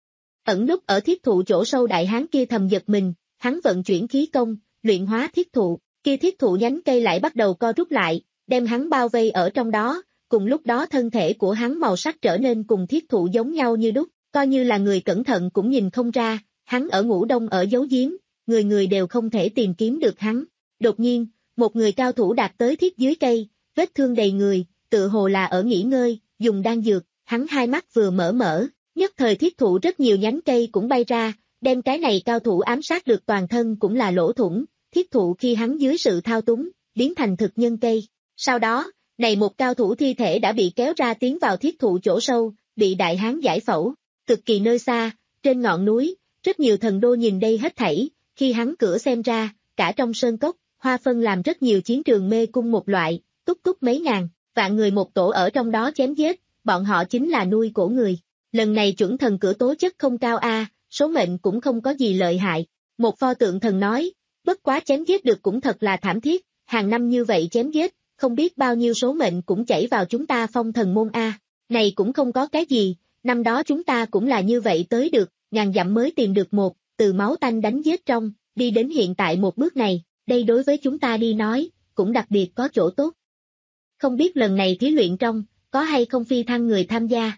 Ẩn núp ở thiết thụ chỗ sâu đại hán kia thầm giật mình, hắn vận chuyển khí công, luyện hóa thiết thụ, kia thiết thụ nhánh cây lại bắt đầu co rút lại, đem hắn bao vây ở trong đó, cùng lúc đó thân thể của hắn màu sắc trở nên cùng thiết thụ giống nhau như đúc, coi như là người cẩn thận cũng nhìn không ra, hắn ở ngủ đông ở giấu giếm, người người đều không thể tìm kiếm được hắn. Đột nhiên, một người cao thủ đạt tới thiết dưới cây, vết thương đầy người, tự hồ là ở nghỉ ngơi, dùng đan dược, hắn hai mắt vừa mở mở, nhất thời thiết thụ rất nhiều nhánh cây cũng bay ra, đem cái này cao thủ ám sát được toàn thân cũng là lỗ thủng, thiết thụ khi hắn dưới sự thao túng, biến thành thực nhân cây. Sau đó, này một cao thủ thi thể đã bị kéo ra tiến vào thiết thụ chỗ sâu, bị đại hán giải phẫu, cực kỳ nơi xa, trên ngọn núi, rất nhiều thần đô nhìn đây hết thảy, khi hắn cửa xem ra, cả trong sơn cốc, Hoa phân làm rất nhiều chiến trường mê cung một loại, túc túc mấy ngàn, vạn người một tổ ở trong đó chém giết, bọn họ chính là nuôi cổ người. Lần này chuẩn thần cửa tố chất không cao a, số mệnh cũng không có gì lợi hại. Một pho tượng thần nói, bất quá chém giết được cũng thật là thảm thiết, hàng năm như vậy chém giết, không biết bao nhiêu số mệnh cũng chảy vào chúng ta phong thần môn a. Này cũng không có cái gì, năm đó chúng ta cũng là như vậy tới được, ngàn dặm mới tìm được một, từ máu tanh đánh giết trong, đi đến hiện tại một bước này, đây đối với chúng ta đi nói, cũng đặc biệt có chỗ tốt. Không biết lần này thí luyện trong, có hay không phi thăng người tham gia?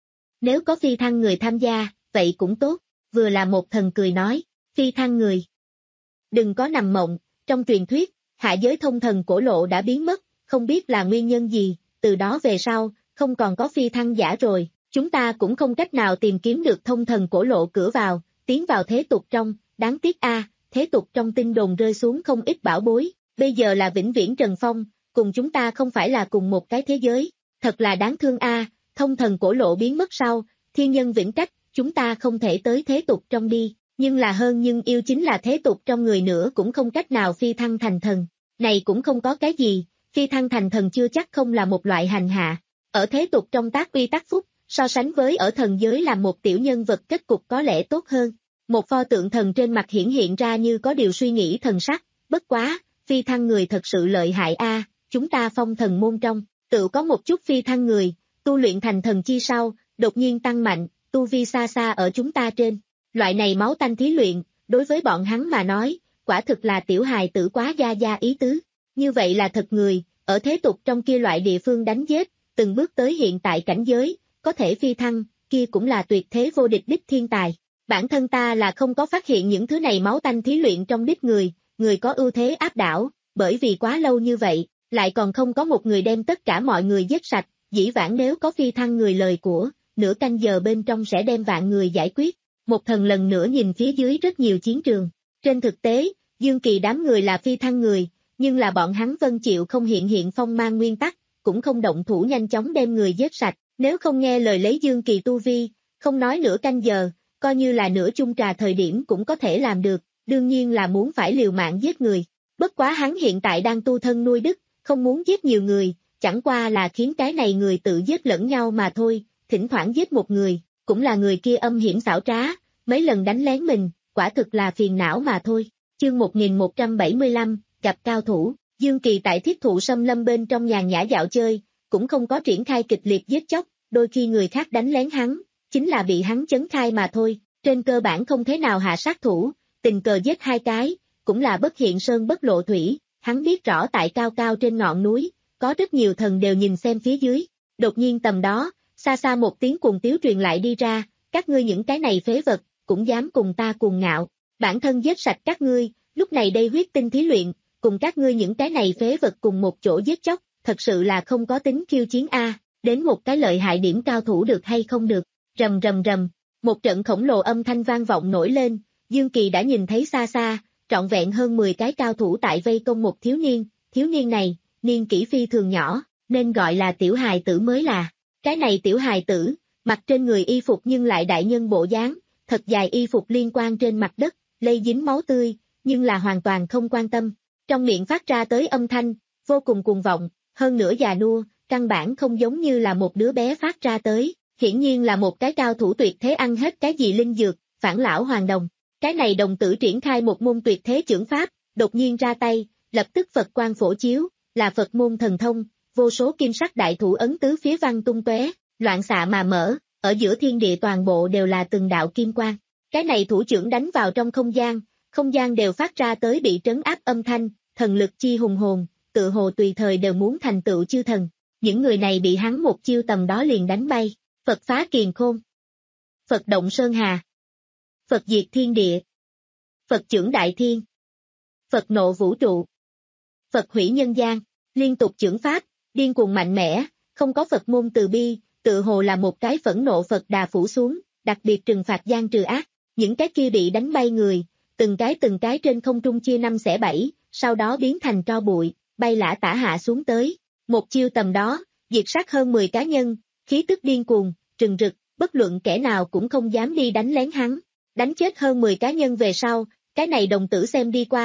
Nếu có phi thăng người tham gia, vậy cũng tốt, vừa là một thần cười nói, phi thăng người. Đừng có nằm mộng, trong truyền thuyết, hạ giới thông thần cổ lộ đã biến mất, không biết là nguyên nhân gì, từ đó về sau, không còn có phi thăng giả rồi, chúng ta cũng không cách nào tìm kiếm được thông thần cổ lộ cửa vào, tiến vào thế tục trong, đáng tiếc a, thế tục trong tin đồn rơi xuống không ít bảo bối, bây giờ là vĩnh viễn Trần Phong, cùng chúng ta không phải là cùng một cái thế giới, thật là đáng thương a, thông thần cổ lộ biến mất sau, thiên nhân vĩnh cách, chúng ta không thể tới thế tục trong đi, nhưng là hơn nhưng yêu chính là thế tục trong người nữa cũng không cách nào phi thăng thành thần, này cũng không có cái gì, phi thăng thành thần chưa chắc không là một loại hành hạ, ở thế tục trong tác uy tác phúc, so sánh với ở thần giới làm một tiểu nhân vật kết cục có lẽ tốt hơn. Một pho tượng thần trên mặt hiển hiện ra như có điều suy nghĩ thần sắc, bất quá, phi thăng người thật sự lợi hại a, chúng ta phong thần môn trong, tự có một chút phi thăng người, tu luyện thành thần chi sau, đột nhiên tăng mạnh, tu vi xa xa ở chúng ta trên. Loại này máu tanh thí luyện, đối với bọn hắn mà nói, quả thực là tiểu hài tử quá gia gia ý tứ. Như vậy là thật người, ở thế tục trong kia loại địa phương đánh giết, từng bước tới hiện tại cảnh giới, có thể phi thăng, kia cũng là tuyệt thế vô địch đích thiên tài. Bản thân ta là không có phát hiện những thứ này máu tanh thí luyện trong đích người, người có ưu thế áp đảo, bởi vì quá lâu như vậy, lại còn không có một người đem tất cả mọi người giết sạch, dĩ vãng nếu có phi thăng người lời của, nửa canh giờ bên trong sẽ đem vạn người giải quyết. Một thần lần nữa nhìn phía dưới rất nhiều chiến trường. Trên thực tế, Dương Kỳ đám người là phi thăng người, nhưng là bọn hắn vân chịu không hiện hiện phong mang nguyên tắc, cũng không động thủ nhanh chóng đem người giết sạch, nếu không nghe lời lấy Dương Kỳ tu vi, không nói nửa canh giờ, coi như là nửa chung trà thời điểm cũng có thể làm được, đương nhiên là muốn phải liều mạng giết người. Bất quá hắn hiện tại đang tu thân nuôi đức, không muốn giết nhiều người, chẳng qua là khiến cái này người tự giết lẫn nhau mà thôi, thỉnh thoảng giết một người, cũng là người kia âm hiểm xảo trá, mấy lần đánh lén mình, quả thực là phiền não mà thôi. Chương một nghìn một trăm bảy mươi lăm, gặp cao thủ, Dương Kỳ tại thiết thụ xâm lâm bên trong nhàn nhã dạo chơi, cũng không có triển khai kịch liệt giết chóc, đôi khi người khác đánh lén hắn, chính là bị hắn chấn khai mà thôi, trên cơ bản không thế nào hạ sát thủ, tình cờ giết hai cái, cũng là bất hiện sơn bất lộ thủy, hắn biết rõ tại cao cao trên ngọn núi, có rất nhiều thần đều nhìn xem phía dưới, đột nhiên tầm đó, xa xa một tiếng cuồng tiếu truyền lại đi ra, các ngươi những cái này phế vật, cũng dám cùng ta cuồng ngạo, bản thân giết sạch các ngươi, lúc này đây huyết tinh thí luyện, cùng các ngươi những cái này phế vật cùng một chỗ giết chóc, thật sự là không có tính khiêu chiến a, đến một cái lợi hại điểm cao thủ được hay không được, rầm rầm rầm, một trận khổng lồ âm thanh vang vọng nổi lên, Dương Kỳ đã nhìn thấy xa xa, trọn vẹn hơn mười cái cao thủ tại vây công một thiếu niên, thiếu niên này, niên kỷ phi thường nhỏ, nên gọi là tiểu hài tử mới là, cái này tiểu hài tử, mặc trên người y phục nhưng lại đại nhân bộ dáng, thật dài y phục liên quan trên mặt đất, lây dính máu tươi, nhưng là hoàn toàn không quan tâm, trong miệng phát ra tới âm thanh, vô cùng cuồng vọng, hơn nữa già nua, căn bản không giống như là một đứa bé phát ra tới, hiển nhiên là một cái cao thủ tuyệt thế ăn hết cái gì linh dược, phản lão hoàng đồng. Cái này đồng tử triển khai một môn tuyệt thế chưởng pháp, đột nhiên ra tay, lập tức Phật quang phổ chiếu, là Phật môn thần thông, vô số kim sắc đại thủ ấn tứ phía văn tung tóe, loạn xạ mà mở, ở giữa thiên địa toàn bộ đều là từng đạo kim quang. Cái này thủ chưởng đánh vào trong không gian, không gian đều phát ra tới bị trấn áp âm thanh, thần lực chi hùng hồn, tự hồ tùy thời đều muốn thành tựu chư thần. Những người này bị hắn một chiêu tầm đó liền đánh bay, Phật phá kiền khôn, Phật động sơn hà, Phật diệt thiên địa, Phật chưởng đại thiên, Phật nộ vũ trụ, Phật hủy nhân gian, liên tục chưởng pháp, điên cuồng mạnh mẽ, không có Phật môn từ bi, tự hồ là một cái phẫn nộ Phật đà phủ xuống, đặc biệt trừng phạt gian trừ ác, những cái kia bị đánh bay người, từng cái từng cái trên không trung chia năm xẻ bảy, sau đó biến thành tro bụi, bay lả tả hạ xuống tới, một chiêu tầm đó, diệt sát hơn mười cá nhân, khí tức điên cuồng, trừng rực, bất luận kẻ nào cũng không dám đi đánh lén hắn, đánh chết hơn mười cá nhân về sau, cái này đồng tử xem đi qua,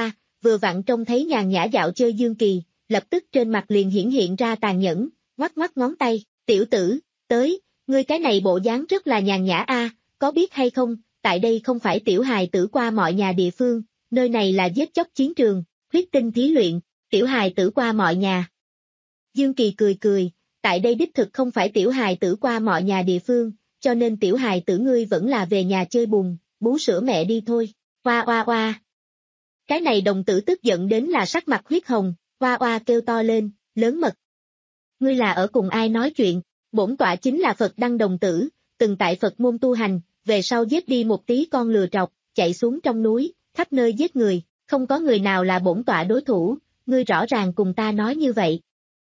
vừa vặn trông thấy nhàn nhã dạo chơi Dương Kỳ, lập tức trên mặt liền hiển hiện ra tàn nhẫn, ngoắc ngoắc ngón tay, tiểu tử, tới, ngươi cái này bộ dáng rất là nhàn nhã a, có biết hay không, tại đây không phải tiểu hài tử qua mọi nhà địa phương, nơi này là giết chóc chiến trường, huyết tinh thí luyện, tiểu hài tử qua mọi nhà. Dương Kỳ cười cười, tại đây đích thực không phải tiểu hài tử qua mọi nhà địa phương, cho nên tiểu hài tử ngươi vẫn là về nhà chơi bùn, bú sữa mẹ đi thôi, oa oa oa. Cái này đồng tử tức giận đến là sắc mặt huyết hồng, oa oa kêu to lên, lớn mật. Ngươi là ở cùng ai nói chuyện, bổn tọa chính là Phật Đăng đồng tử, từng tại Phật môn tu hành, về sau giết đi một tí con lừa trọc, chạy xuống trong núi, khắp nơi giết người, không có người nào là bổn tọa đối thủ, ngươi rõ ràng cùng ta nói như vậy.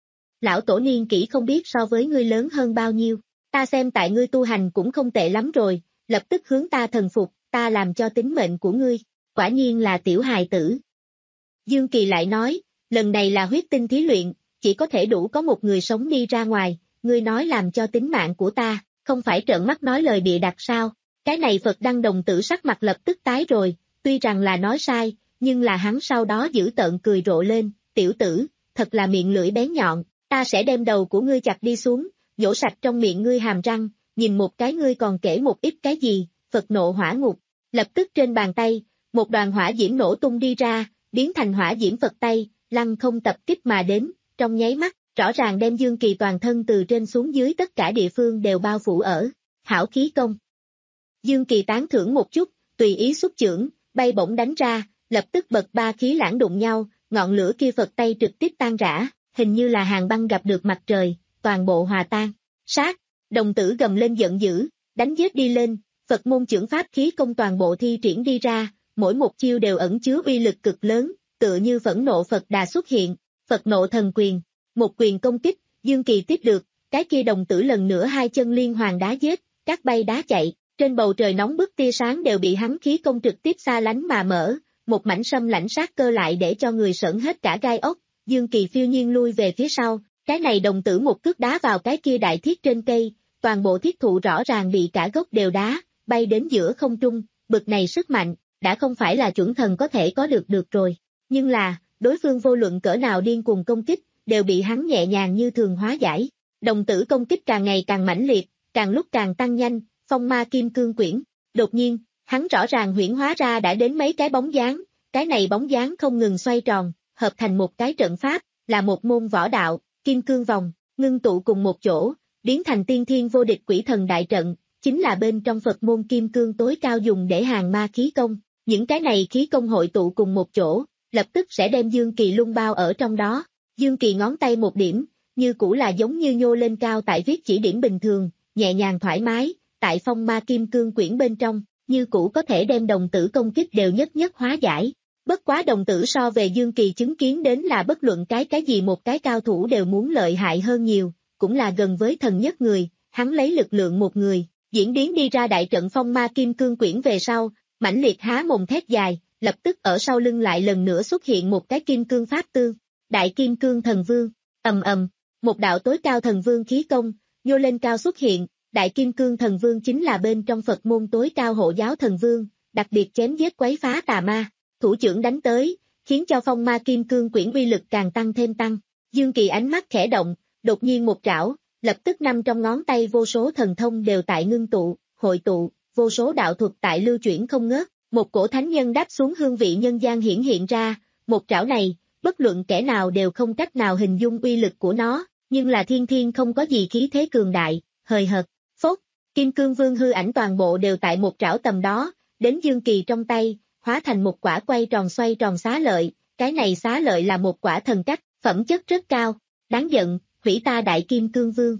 Lão tổ niên kỷ không biết so với ngươi lớn hơn bao nhiêu, ta xem tại ngươi tu hành cũng không tệ lắm rồi, lập tức hướng ta thần phục, ta làm cho tính mệnh của ngươi, quả nhiên là tiểu hài tử. Dương Kỳ lại nói, lần này là huyết tinh thí luyện, chỉ có thể đủ có một người sống đi ra ngoài, ngươi nói làm cho tính mạng của ta, không phải trợn mắt nói lời bịa đặt sao, cái này Phật Đăng đồng tử sắc mặt lập tức tái rồi, tuy rằng là nói sai, nhưng là hắn sau đó giữ tợn cười rộ lên, tiểu tử, thật là miệng lưỡi bén nhọn, ta sẽ đem đầu của ngươi chặt đi xuống, nhổ sạch trong miệng ngươi hàm răng, nhìn một cái ngươi còn kể một ít cái gì, Phật nộ hỏa ngục, lập tức trên bàn tay, một đoàn hỏa diễm nổ tung đi ra, biến thành hỏa diễm Phật tay, lăng không tập kích mà đến, trong nháy mắt, rõ ràng đem Dương Kỳ toàn thân từ trên xuống dưới tất cả địa phương đều bao phủ ở, hảo khí công. Dương Kỳ tán thưởng một chút, tùy ý xuất chưởng, bay bổng đánh ra, lập tức bật ba khí lãng đụng nhau, ngọn lửa kia Phật tay trực tiếp tan rã, hình như là hàng băng gặp được mặt trời, toàn bộ hòa tan, sát, đồng tử gầm lên giận dữ, đánh giết đi lên, Phật môn chưởng pháp khí công toàn bộ thi triển đi ra, mỗi một chiêu đều ẩn chứa uy lực cực lớn, tựa như phẫn nộ Phật đà xuất hiện, Phật nộ thần quyền, một quyền công kích, Dương Kỳ tiếp được, cái kia đồng tử lần nữa hai chân liên hoàn đá giết, cát bay đá chạy, trên bầu trời nóng bức tia sáng đều bị hắn khí công trực tiếp xa lánh mà mở, một mảnh sâm lãnh sát cơ lại để cho người sởn hết cả gai ốc, Dương Kỳ phiêu nhiên lui về phía sau, cái này đồng tử một cước đá vào cái kia đại thiết trên cây, toàn bộ thiết thụ rõ ràng bị cả gốc đều đá, bay đến giữa không trung, bực này sức mạnh, đã không phải là chuẩn thần có thể có được được rồi, nhưng là, đối phương vô luận cỡ nào điên cuồng công kích, đều bị hắn nhẹ nhàng như thường hóa giải, đồng tử công kích càng ngày càng mãnh liệt, càng lúc càng tăng nhanh, phong ma kim cương quyển, đột nhiên, hắn rõ ràng huyễn hóa ra đã đến mấy cái bóng dáng, cái này bóng dáng không ngừng xoay tròn, hợp thành một cái trận pháp, là một môn võ đạo, kim cương vòng, ngưng tụ cùng một chỗ, biến thành tiên thiên vô địch quỷ thần đại trận, chính là bên trong Phật môn kim cương tối cao dùng để hàng ma khí công, những cái này khí công hội tụ cùng một chỗ, lập tức sẽ đem Dương Kỳ lung bao ở trong đó, Dương Kỳ ngón tay một điểm, như cũ là giống như nhô lên cao tại viết chỉ điểm bình thường, nhẹ nhàng thoải mái, tại phong ma kim cương quyển bên trong, như cũ có thể đem đồng tử công kích đều nhất nhất hóa giải. Bất quá đồng tử so về Dương Kỳ chứng kiến đến là bất luận cái cái gì một cái cao thủ đều muốn lợi hại hơn nhiều, cũng là gần với thần nhất người, hắn lấy lực lượng một người, diễn biến đi ra đại trận phong ma kim cương quyển về sau, mãnh liệt há mồm thét dài, lập tức ở sau lưng lại lần nữa xuất hiện một cái kim cương pháp tương, đại kim cương thần vương, ầm ầm, một đạo tối cao thần vương khí công, nhô lên cao xuất hiện, đại kim cương thần vương chính là bên trong Phật môn tối cao hộ giáo thần vương, đặc biệt chém giết quấy phá tà ma. Thủ trưởng đánh tới, khiến cho phong ma kim cương quyển uy lực càng tăng thêm tăng. Dương Kỳ ánh mắt khẽ động, đột nhiên một trảo, lập tức năm trong ngón tay vô số thần thông đều tại ngưng tụ, hội tụ, vô số đạo thuật tại lưu chuyển không ngớt, một cổ thánh nhân đáp xuống hương vị nhân gian hiển hiện ra, một trảo này, bất luận kẻ nào đều không cách nào hình dung uy lực của nó, nhưng là thiên thiên không có gì khí thế cường đại, hời hợt, phốt, kim cương vương hư ảnh toàn bộ đều tại một trảo tầm đó, đến Dương Kỳ trong tay, hóa thành một quả quay tròn xoay tròn xá lợi, cái này xá lợi là một quả thần cách, phẩm chất rất cao, đáng giận, hủy ta đại kim cương vương.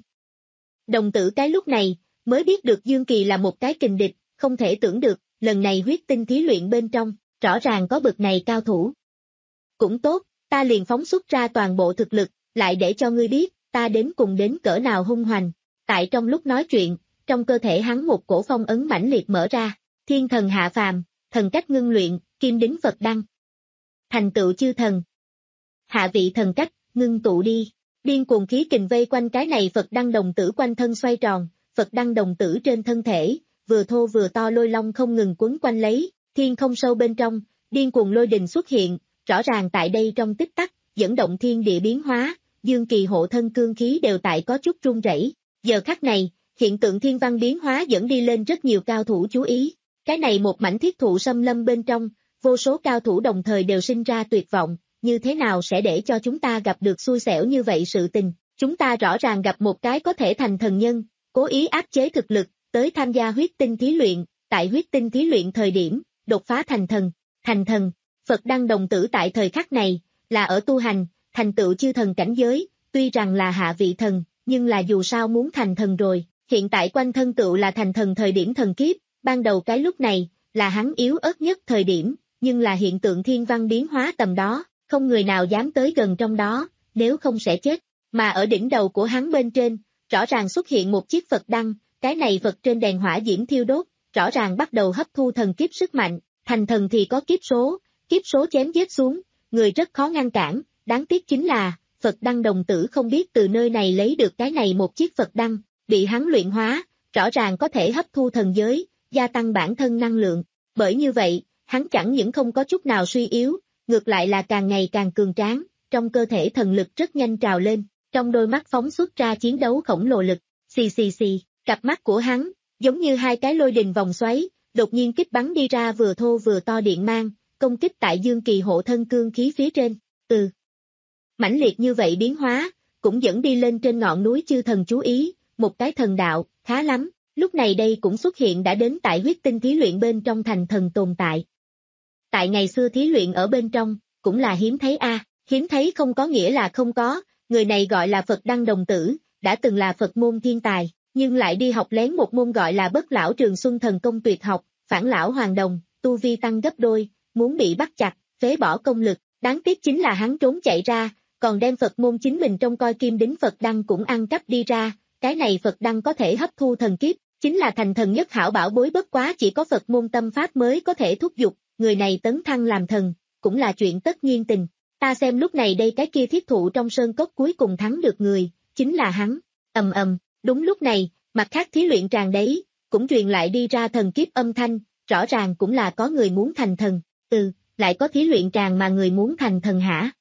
Đồng tử cái lúc này, mới biết được Dương Kỳ là một cái kình địch, không thể tưởng được, lần này huyết tinh thí luyện bên trong, rõ ràng có bực này cao thủ. Cũng tốt, ta liền phóng xuất ra toàn bộ thực lực, lại để cho ngươi biết, ta đến cùng đến cỡ nào hung hoành. Tại trong lúc nói chuyện, trong cơ thể hắn một cổ phong ấn mãnh liệt mở ra, thiên thần hạ phàm, thần cách ngưng luyện, kim đính Phật đăng. Thành tựu chư thần. Hạ vị thần cách, ngưng tụ đi. Điên cuồng khí kình vây quanh cái này Phật đăng đồng tử quanh thân xoay tròn, Phật đăng đồng tử trên thân thể, vừa thô vừa to lôi long không ngừng quấn quanh lấy, thiên không sâu bên trong, điên cuồng lôi đình xuất hiện, rõ ràng tại đây trong tích tắc, dẫn động thiên địa biến hóa, Dương Kỳ hộ thân cương khí đều tại có chút run rẩy. Giờ khắc này, hiện tượng thiên văn biến hóa dẫn đi lên rất nhiều cao thủ chú ý. Cái này một mảnh thiết thụ xâm lâm bên trong, vô số cao thủ đồng thời đều sinh ra tuyệt vọng, như thế nào sẽ để cho chúng ta gặp được xui xẻo như vậy sự tình. Chúng ta rõ ràng gặp một cái có thể thành thần nhân, cố ý áp chế thực lực, tới tham gia huyết tinh thí luyện, tại huyết tinh thí luyện thời điểm, đột phá thành thần. Thành thần, Phật Đăng đồng tử tại thời khắc này, là ở tu hành, thành tựu chư thần cảnh giới, tuy rằng là hạ vị thần, nhưng là dù sao muốn thành thần rồi, hiện tại quanh thân tựu là thành thần thời điểm thần kiếp, ban đầu cái lúc này, là hắn yếu ớt nhất thời điểm, nhưng là hiện tượng thiên văn biến hóa tầm đó, không người nào dám tới gần trong đó, nếu không sẽ chết, mà ở đỉnh đầu của hắn bên trên, rõ ràng xuất hiện một chiếc Phật Đăng, cái này Phật trên đèn hỏa diễm thiêu đốt, rõ ràng bắt đầu hấp thu thần kiếp sức mạnh, thành thần thì có kiếp số, kiếp số chém giết xuống, người rất khó ngăn cản, đáng tiếc chính là, Phật Đăng đồng tử không biết từ nơi này lấy được cái này một chiếc Phật Đăng, bị hắn luyện hóa, rõ ràng có thể hấp thu thần giới, gia tăng bản thân năng lượng, bởi như vậy, hắn chẳng những không có chút nào suy yếu, ngược lại là càng ngày càng cường tráng, trong cơ thể thần lực rất nhanh trào lên, trong đôi mắt phóng xuất ra chiến đấu khổng lồ lực, xì xì xì, cặp mắt của hắn, giống như hai cái lôi đình vòng xoáy, đột nhiên kích bắn đi ra vừa thô vừa to điện mang, công kích tại Dương Kỳ hộ thân cương khí phía trên, ừ. Mãnh liệt như vậy biến hóa, cũng dẫn đi lên trên ngọn núi chư thần chú ý, một cái thần đạo, khá lắm, lúc này đây cũng xuất hiện đã đến tại huyết tinh thí luyện bên trong thành thần tồn tại. Tại ngày xưa thí luyện ở bên trong, cũng là hiếm thấy a, à, hiếm thấy không có nghĩa là không có, người này gọi là Phật Đăng đồng tử, đã từng là Phật môn thiên tài, nhưng lại đi học lén một môn gọi là Bất Lão Trường Xuân Thần Công tuyệt học, phản lão hoàng đồng, tu vi tăng gấp đôi, muốn bị bắt chặt, phế bỏ công lực, đáng tiếc chính là hắn trốn chạy ra, còn đem Phật môn chính mình trong coi kim đính Phật Đăng cũng ăn cắp đi ra, cái này Phật Đăng có thể hấp thu thần kiếp, chính là thành thần nhất hảo bảo bối, bất quá chỉ có Phật môn tâm pháp mới có thể thúc giục, người này tấn thăng làm thần, cũng là chuyện tất nhiên tình. Ta xem lúc này đây cái kia thiết thụ trong sơn cốc cuối cùng thắng được người, chính là hắn, ầm ầm, đúng lúc này, mặt khác thí luyện tràn đấy, cũng truyền lại đi ra thần kiếp âm thanh, rõ ràng cũng là có người muốn thành thần, ừ, lại có thí luyện tràn mà người muốn thành thần hả?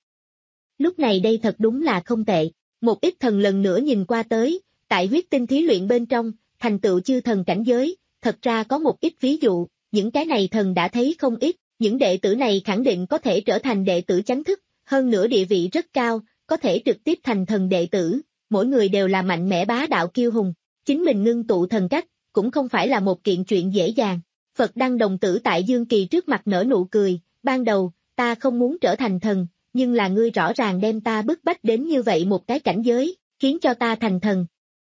Lúc này đây thật đúng là không tệ, một ít thần lần nữa nhìn qua tới, tại huyết tinh thí luyện bên trong, thành tựu chư thần cảnh giới, thật ra có một ít ví dụ, những cái này thần đã thấy không ít, những đệ tử này khẳng định có thể trở thành đệ tử chánh thức, hơn nữa địa vị rất cao, có thể trực tiếp thành thần đệ tử, mỗi người đều là mạnh mẽ bá đạo kiêu hùng, chính mình ngưng tụ thần cách, cũng không phải là một kiện chuyện dễ dàng. Phật Đăng đồng tử tại Dương Kỳ trước mặt nở nụ cười, ban đầu, ta không muốn trở thành thần, nhưng là ngươi rõ ràng đem ta bức bách đến như vậy một cái cảnh giới, khiến cho ta thành thần.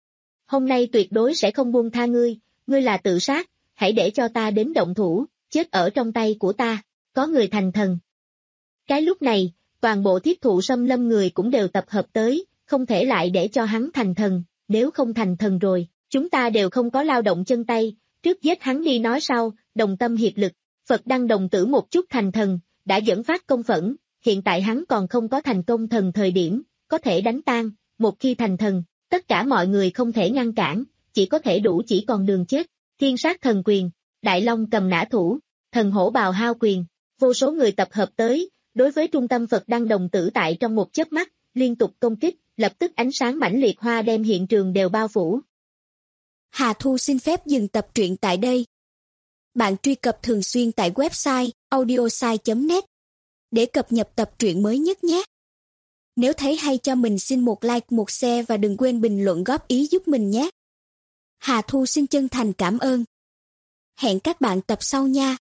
Hôm nay tuyệt đối sẽ không buông tha ngươi, ngươi là tự sát, hãy để cho ta đến động thủ, chết ở trong tay của ta, có người thành thần. Cái lúc này, toàn bộ thiết thụ xâm lâm người cũng đều tập hợp tới, không thể lại để cho hắn thành thần, nếu không thành thần rồi, chúng ta đều không có lao động chân tay, trước giết hắn đi nói sau, đồng tâm hiệp lực, Phật Đăng đồng tử một chút thành thần, đã dẫn phát công phẫn, hiện tại hắn còn không có thành công thần thời điểm, có thể đánh tan, một khi thành thần, tất cả mọi người không thể ngăn cản, chỉ có thể đủ chỉ còn đường chết, thiên sát thần quyền, đại long cầm nã thủ, thần hổ bào hao quyền, vô số người tập hợp tới, đối với trung tâm Phật Đăng đồng tử tại trong một chớp mắt, liên tục công kích, lập tức ánh sáng mãnh liệt hoa đem hiện trường đều bao phủ. Hà Thu xin phép dừng tập truyện tại đây. Bạn truy cập thường xuyên tại website audiosai chấm net để cập nhật tập truyện mới nhất nhé. Nếu thấy hay cho mình xin một like, một share và đừng quên bình luận góp ý giúp mình nhé. Hà Thu xin chân thành cảm ơn. Hẹn các bạn tập sau nha.